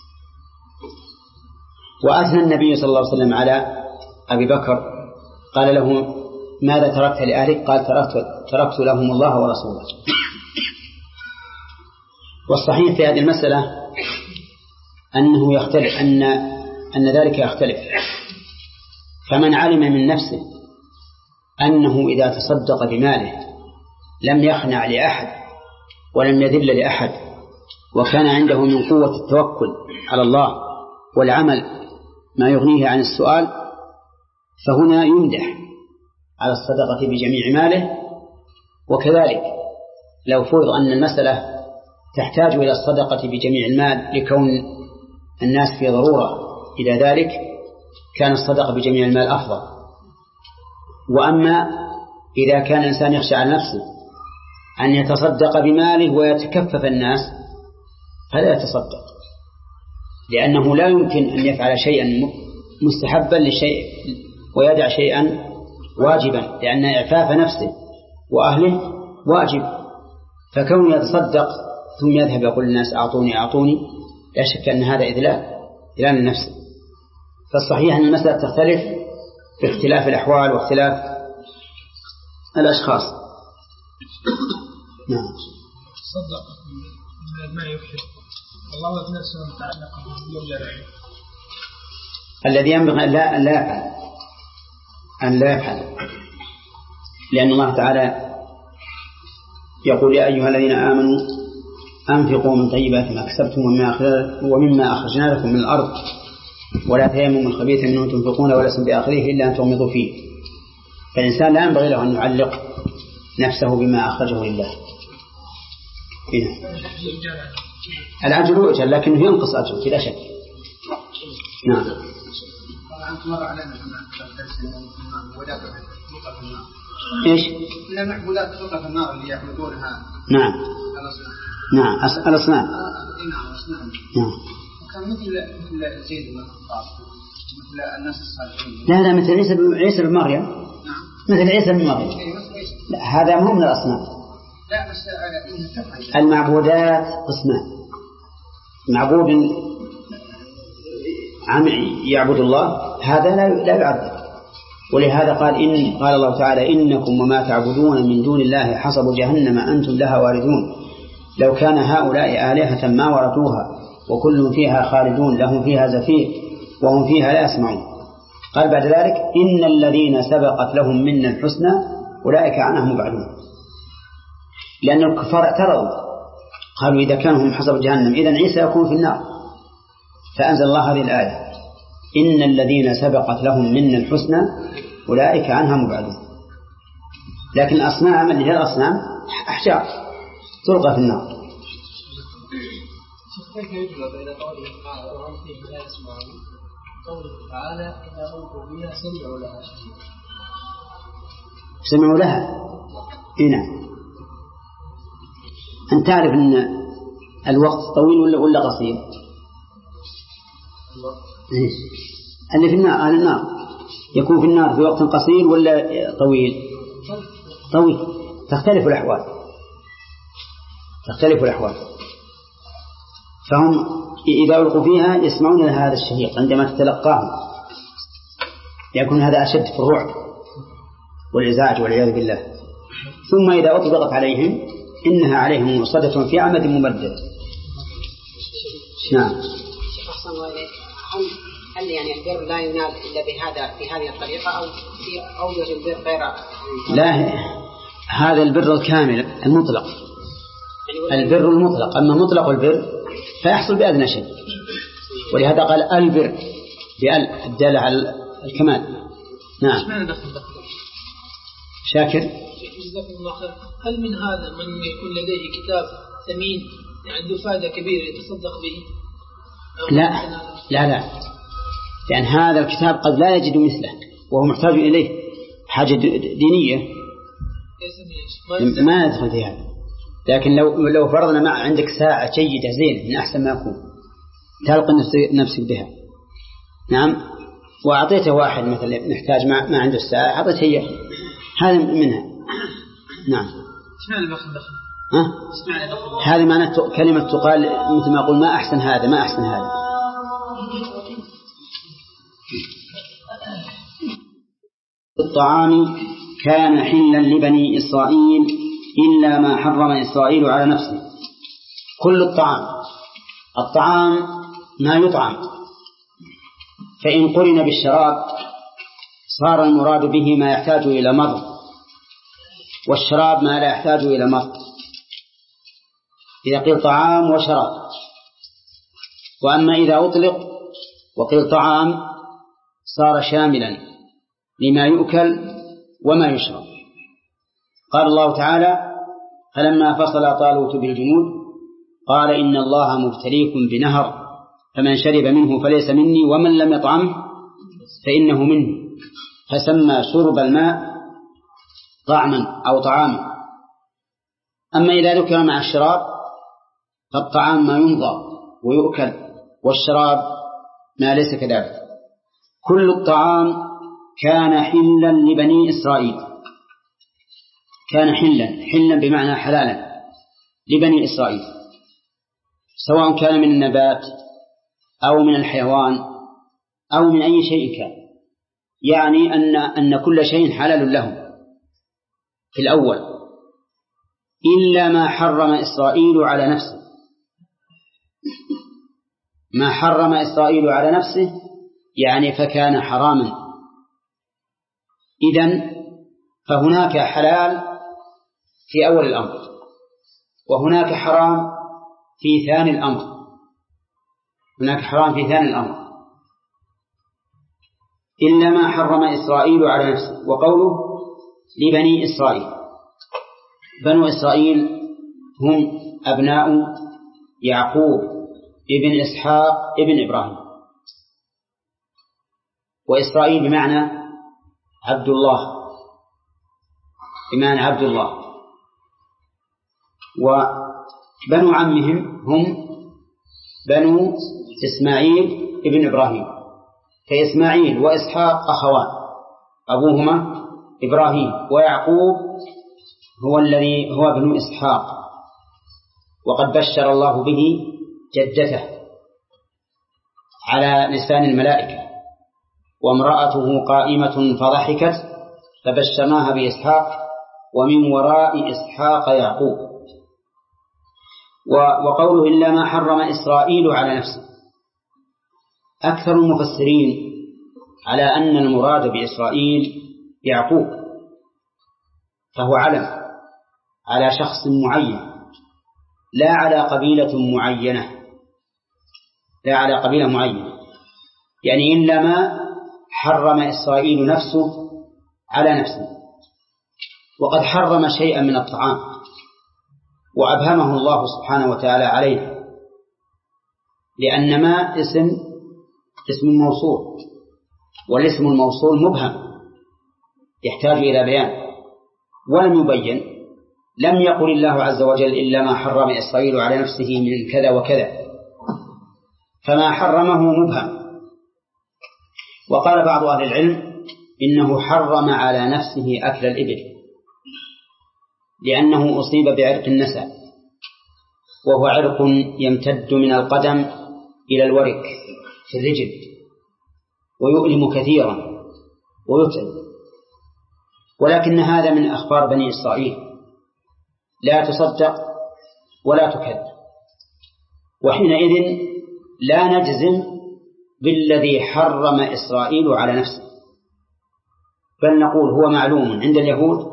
وأثنى النبي صلى الله عليه وسلم على أبي بكر قال له ماذا تركت لأهلك؟ قال تركت, تركت لهم الله ورسوله. والصحيح في هذه المسألة أنه يختلف أن, أن ذلك يختلف. فمن علم من نفسه أنه إذا تصدق بماله لم يخنع لأحد ولم يذل لأحد وكان عنده من قوة التوكل على الله والعمل ما يغنيه عن السؤال، فهنا يمدح على الصدقة بجميع ماله. وكذلك لو فرض أن المسألة تحتاج إلى الصدقة بجميع المال لكون الناس في ضرورة إلى ذلك كان الصدقة بجميع المال أفضل. وأما إذا كان الإنسان يخشى على نفسه أن يتصدق بماله ويتكفف الناس فلا يتصدق، لأنه لا يمكن أن يفعل شيئا مستحبا لشيء ويدع شيئا واجبا، لأن إعفاف نفسه وأهله واجب. فكون يتصدق ثم يذهب يقول الناس أعطوني أعطوني لا شك أن هذا إذلال إذلال النفس. فالصحيح أن المسألة تختلف باختلاف الأحوال واختلاف الأشخاص. نعم. صدق ما يفعل الله نفسه متعلقة بالجرائم الذي ينبغي أن لا, لا يفعل أن لا يفعل لأن الله تعالى يقول يا أيها الذين آمنوا أنفقوا من طيبات ما كسبتم ومما أخرجنا لكم من الأرض ولا تيمموا الخبيث منه تنفقون ولستم بآخره إلا أن تغمضوا فيه. فالإنسان لا ينبغي له أن يعلق نفسه بما أخرجه لله. هنا الأجر أجل لكنه ينقص أجر بلا شك. نعم. إيش؟ إلا معبودات تلقى في النار اللي يعبدونها. نعم. نعم الأصنام. نعم الأصنام. نعم. وكان مثل مثل زيد بن الخطاب مثل الناس الصالحين. لا لا مثل عيسى بن عيسى بن مريم. نعم. مثل عيسى بن مريم. لا هذا مو من الأصنام. لا بس المعبودات قسمان. معبود عم يعبد الله هذا لا لا يعبد. ولهذا قال إن قال الله تعالى إنكم وما تعبدون من دون الله حسب جهنم أنتم لها واردون لو كان هؤلاء آلهة ما وردوها وكل فيها خالدون لهم فيها زفير وهم فيها لا يسمعون. قال بعد ذلك إن الذين سبقت لهم منا الحسنى أولئك عنها مبعدون، لأن الكفار اعترضوا قالوا إذا كانوا هم حسب جهنم إذن عيسى يكون في النار، فأنزل الله هذه الآية إن الذين سبقت لهم منا الحسنى أولئك عنها مبعدون. لكن الأصنام اللي هي الأصنام أحجار تلقى في النار. كيف يجلب إلى قوله تعالى وهم فيه لا يسمعون؟ قوله تعالى إذا ألقوا بها سمعوا لها شهيدا. سمعوا لها. هنا أن تعرف أن الوقت طويل ولا ولا قصير؟ اللي في النار أهل النار يكون في النار في وقت قصير ولا طويل؟ طويل. تختلف الأحوال تختلف الأحوال فهم إذا ألقوا فيها يسمعون لهذا الشهيق عندما تتلقاهم، يكون هذا أشد في الرعب والإزعاج والعياذ بالله. ثم إذا أطبقت عليهم إنها عليهم موصدة في عمد ممدد. نعم. هل هل يعني البر لا ينال إلا بهذا بهذه الطريقة أو في أوجه البر غير؟ لا، هذا البر الكامل المطلق، البر المطلق. أما مطلق البر فيحصل بأدنى شيء، ولهذا قال البر بأل الدالة على الكمال. نعم. شاكر. هل من هذا من يكون لديه كتاب ثمين عنده فائدة كبيرة يتصدق به؟ لا لا لا، لأن هذا الكتاب قد لا يجد مثله وهو محتاج إليه حاجة دينية ما يدخل في هذا. لكن لو لو فرضنا مع عندك ساعة جيدة زينة من أحسن ما يكون تلقى نفسك بها. نعم. وأعطيته واحد مثلا محتاج ما, ما عنده الساعة أعطيته هي هذا منها. نعم. ها؟ هذه معنى كلمة تقال مثل ما أقول ما أحسن هذا ما أحسن هذا. الطعام كان حلا لبني إسرائيل إلا ما حرم إسرائيل على نفسه. كل الطعام، الطعام ما يطعم، فإن قرن بالشراب صار المراد به ما يحتاج إلى مضغ، والشراب ما لا يحتاج إلى مضغ. إذا قيل طعام وشراب. وأما إذا أطلق وقيل طعام صار شاملا لما يؤكل وما يشرب. قال الله تعالى: فلما فصل طالوت بالجنود قال إن الله مبتليكم بنهر فمن شرب منه فليس مني ومن لم يطعمه فإنه مني، فسمى شرب الماء طعما أو طعاما. أما إذا ذكر مع الشراب فالطعام ما يمضى ويؤكل، والشراب ما ليس كذلك. كل الطعام كان حلا لبني إسرائيل. كان حلا، حلا بمعنى حلالا لبني إسرائيل، سواء كان من النبات أو من الحيوان أو من أي شيء كان، يعني أن أن كل شيء حلال لهم في الأول، إلا ما حرم إسرائيل على نفسه. ما حرم إسرائيل على نفسه يعني فكان حراما. إذن فهناك حلال في أول الأمر، وهناك حرام في ثاني الأمر. هناك حرام في ثاني الأمر إلا ما حرم إسرائيل على نفسه. وقوله لبني إسرائيل، بنو إسرائيل هم أبناء يعقوب ابن إسحاق ابن إبراهيم. وإسرائيل بمعنى عبد الله، بمعنى عبد الله. وبنو عمهم هم بنو إسماعيل ابن إبراهيم، فإسماعيل وإسحاق أخوان أبوهما إبراهيم، ويعقوب هو الذي هو ابن إسحاق، وقد بشر الله به جدته على لسان الملائكة: وامرأته قائمة فضحكت فبشرناها بإسحاق ومن وراء إسحاق يعقوب. وقوله إلا ما حرم إسرائيل على نفسه، أكثر المفسرين على أن المراد بإسرائيل يعقوب، فهو علم على شخص معين لا على قبيلة معينة، لا على قبيلة معينة، يعني إلا ما حرم إسرائيل نفسه على نفسه. وقد حرم شيئا من الطعام وأبهمه الله سبحانه وتعالى عليه، لأن ما اسم اسم موصول، والاسم الموصول مبهم يحتاج إلى بيان. ولم يبين، لم يقل الله عز وجل إلا ما حرم إسرائيل على نفسه من كذا وكذا، فما حرمه مبهم. وقال بعض أهل العلم إنه حرم على نفسه أكل الإبل لأنه أصيب بعرق النسى، وهو عرق يمتد من القدم إلى الورك في الرجل ويؤلم كثيرا ويتعب، ولكن هذا من أخبار بني إسرائيل لا تصدق ولا تكذب، وحينئذ لا نجزم بالذي حرم إسرائيل على نفسه، بل نقول هو معلوم عند اليهود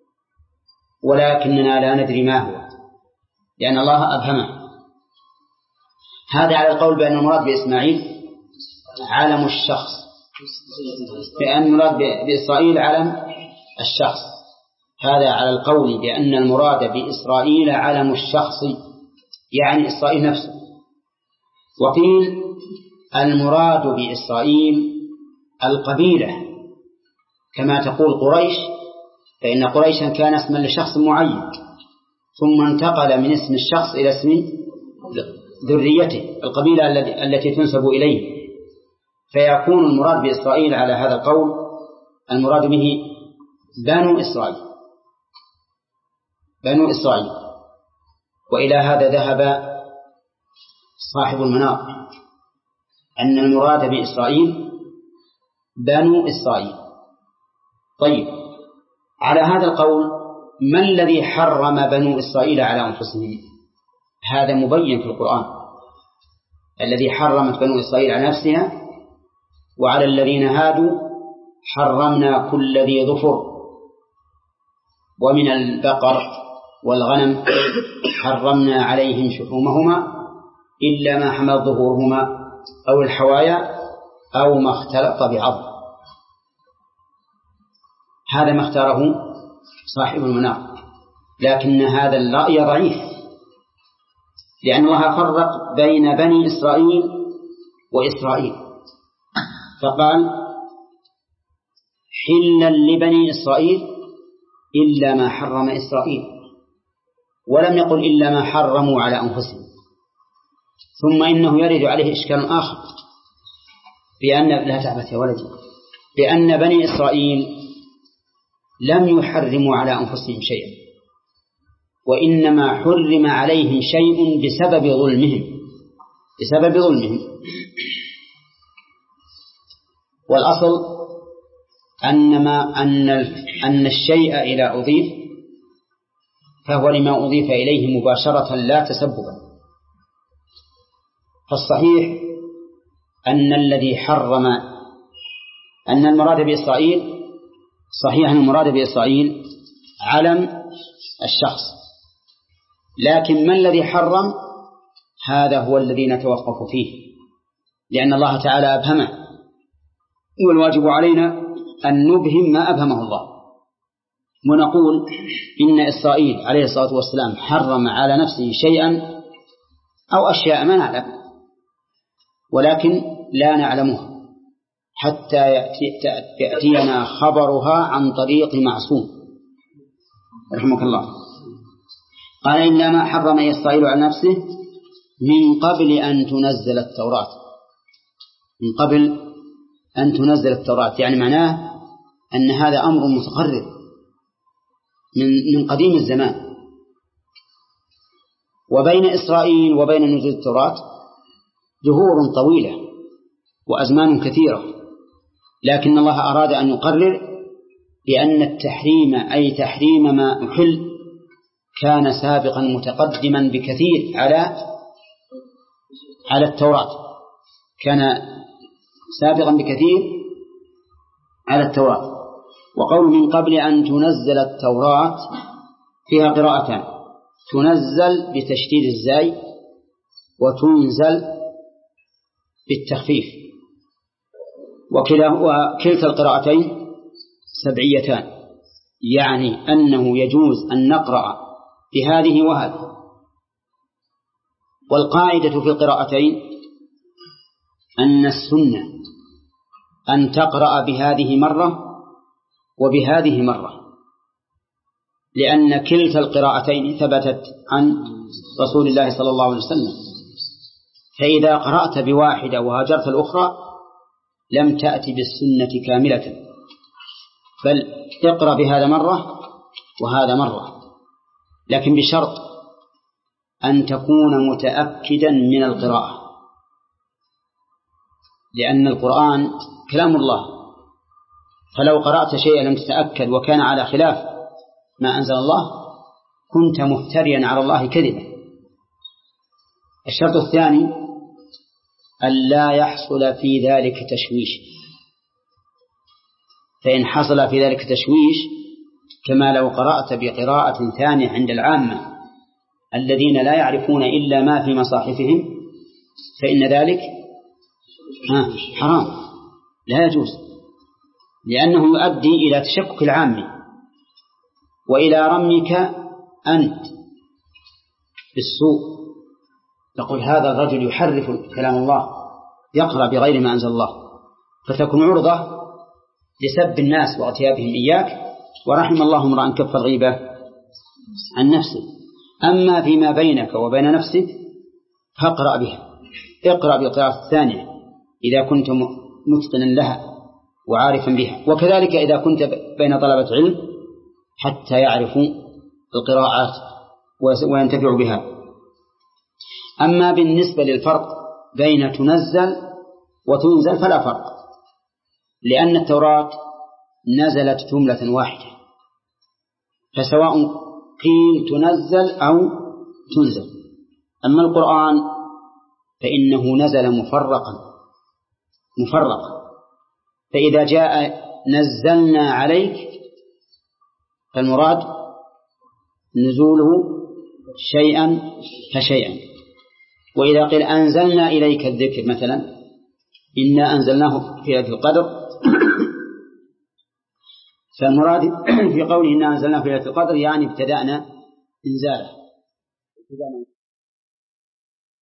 ولكننا لا ندري ما هو لأن الله أبهمه. هذا على القول بأن المراد بإسماعيل علم الشخص، بأن المراد بإسرائيل علم الشخص، هذا على القول بأن المراد بإسرائيل علم الشخص يعني إسرائيل نفسه. وقيل المراد بإسرائيل القبيلة كما تقول قريش، فإن قريشا كان اسما لشخص معين ثم انتقل من اسم الشخص إلى اسم ذريته القبيلة التي تنسب إليه، فيكون المراد بإسرائيل على هذا القول المراد به بنو إسرائيل بنو إسرائيل. وإلى هذا ذهب صاحب المنار أن المراد بإسرائيل بنو إسرائيل. طيب، على هذا القول ما الذي حرم بنو إسرائيل على أنفسهم؟ هذا مبين في القرآن، الذي حرمت بنو إسرائيل على نفسها وعلى الذين هادوا حرمنا كل ذي ظفر، ومن البقر والغنم حرمنا عليهم شحومهما إلا ما حمل ظهورهما أو الحوايا أو ما اختلط بعض. هذا ما اختاره صاحب المنار، لكن هذا الرأي ضعيف، لأن الله فرق بين بني إسرائيل وإسرائيل، فقال حلا لبني إسرائيل إلا ما حرم إسرائيل، ولم يقل إلا ما حرموا على أنفسهم. ثم إنه يرد عليه إشكال آخر، بأن لا تعبث يا ولدي بأن بني إسرائيل لم يحرموا على أنفسهم شيئا، وإنما حرم عليهم شيء بسبب ظلمهم بسبب ظلمهم والأصل أنما أن أن الشيء إذا أضيف فهو لما أضيف إليه مباشرة لا تسببا. فالصحيح أن الذي حرم أن المراد بإسرائيل صحيح أن المراد بإسرائيل علم الشخص، لكن ما الذي حرم هذا هو الذي نتوقف فيه، لأن الله تعالى أبهمه، والواجب علينا أن نبهم ما أبهمه الله، ونقول إن إسرائيل عليه الصلاة والسلام حرم على نفسه شيئا أو أشياء ما نعلم، ولكن لا نعلمها حتى يأتينا خبرها عن طريق معصوم رحمك الله. قال إنما حرم إسرائيل على نفسه من قبل أن تنزل التوراة، من قبل أن تنزل التوراة يعني معناه أن هذا أمر متقرر من من قديم الزمان، وبين إسرائيل وبين نزول التوراة دهور طويلة وأزمان كثيرة، لكن الله أراد أن يقرر بأن التحريم أي تحريم ما أحل كان سابقا متقدما بكثير على على التوراة، كان سابقا بكثير على التوراة. وقول من قبل أن تنزل التوراة فيها قراءتان، تنزل بتشديد الزاي وتنزل بالتخفيف، وكلتا القراءتين سبعيتان، يعني أنه يجوز أن نقرأ بهذه وهذه. والقاعدة في القراءتين أن السنة أن تقرأ بهذه مرة وبهذه مرة، لأن كلتا القراءتين ثبتت عن رسول الله صلى الله عليه وسلم. فإذا قرأت بواحدة وهجرت الأخرى لم تأتي بالسنة كاملة، بل اقرأ بهذا مرة وهذا مرة، لكن بشرط أن تكون متأكدا من القراءة، لأن القرآن كلام الله، فلو قرأت شيئا لم تتأكد وكان على خلاف ما أنزل الله كنت مفتريا على الله كذبا. الشرط الثاني أن لا يحصل في ذلك تشويش، فإن حصل في ذلك تشويش كما لو قرأت بقراءة ثانية عند العامة الذين لا يعرفون إلا ما في مصاحفهم فإن ذلك حرام لا يجوز، لأنه يؤدي إلى تشكك العام وإلى رميك أنت بالسوء، تقول هذا الرجل يحرف كلام الله يقرأ بغير ما أنزل الله، فتكون عرضة لسب الناس واغتيابهم إياك، ورحم الله امرأ كف الغيبة عن نفسه. أما فيما بينك وبين نفسك فاقرأ بها، اقرأ بالقراءة الثانية إذا كنت متقنا لها وعارفا بها، وكذلك إذا كنت بين طلبة علم حتى يعرفوا القراءات وينتفعوا بها. أما بالنسبة للفرق بين تنزل وتنزل فلا فرق، لأن التوراة نزلت جملة واحدة، فسواء قيل تنزل أو تنزل. أما القرآن فإنه نزل مفرقا مفرقا، فإذا جاء نزلنا عليك فالمراد نزوله شيئا فشيئا، وإذا قيل أنزلنا إليك الذكر مثلا إنا أنزلناه في ليلة القدر فالمراد في قوله إنا أنزلناه في ليلة القدر يعني ابتدأنا إنزاله.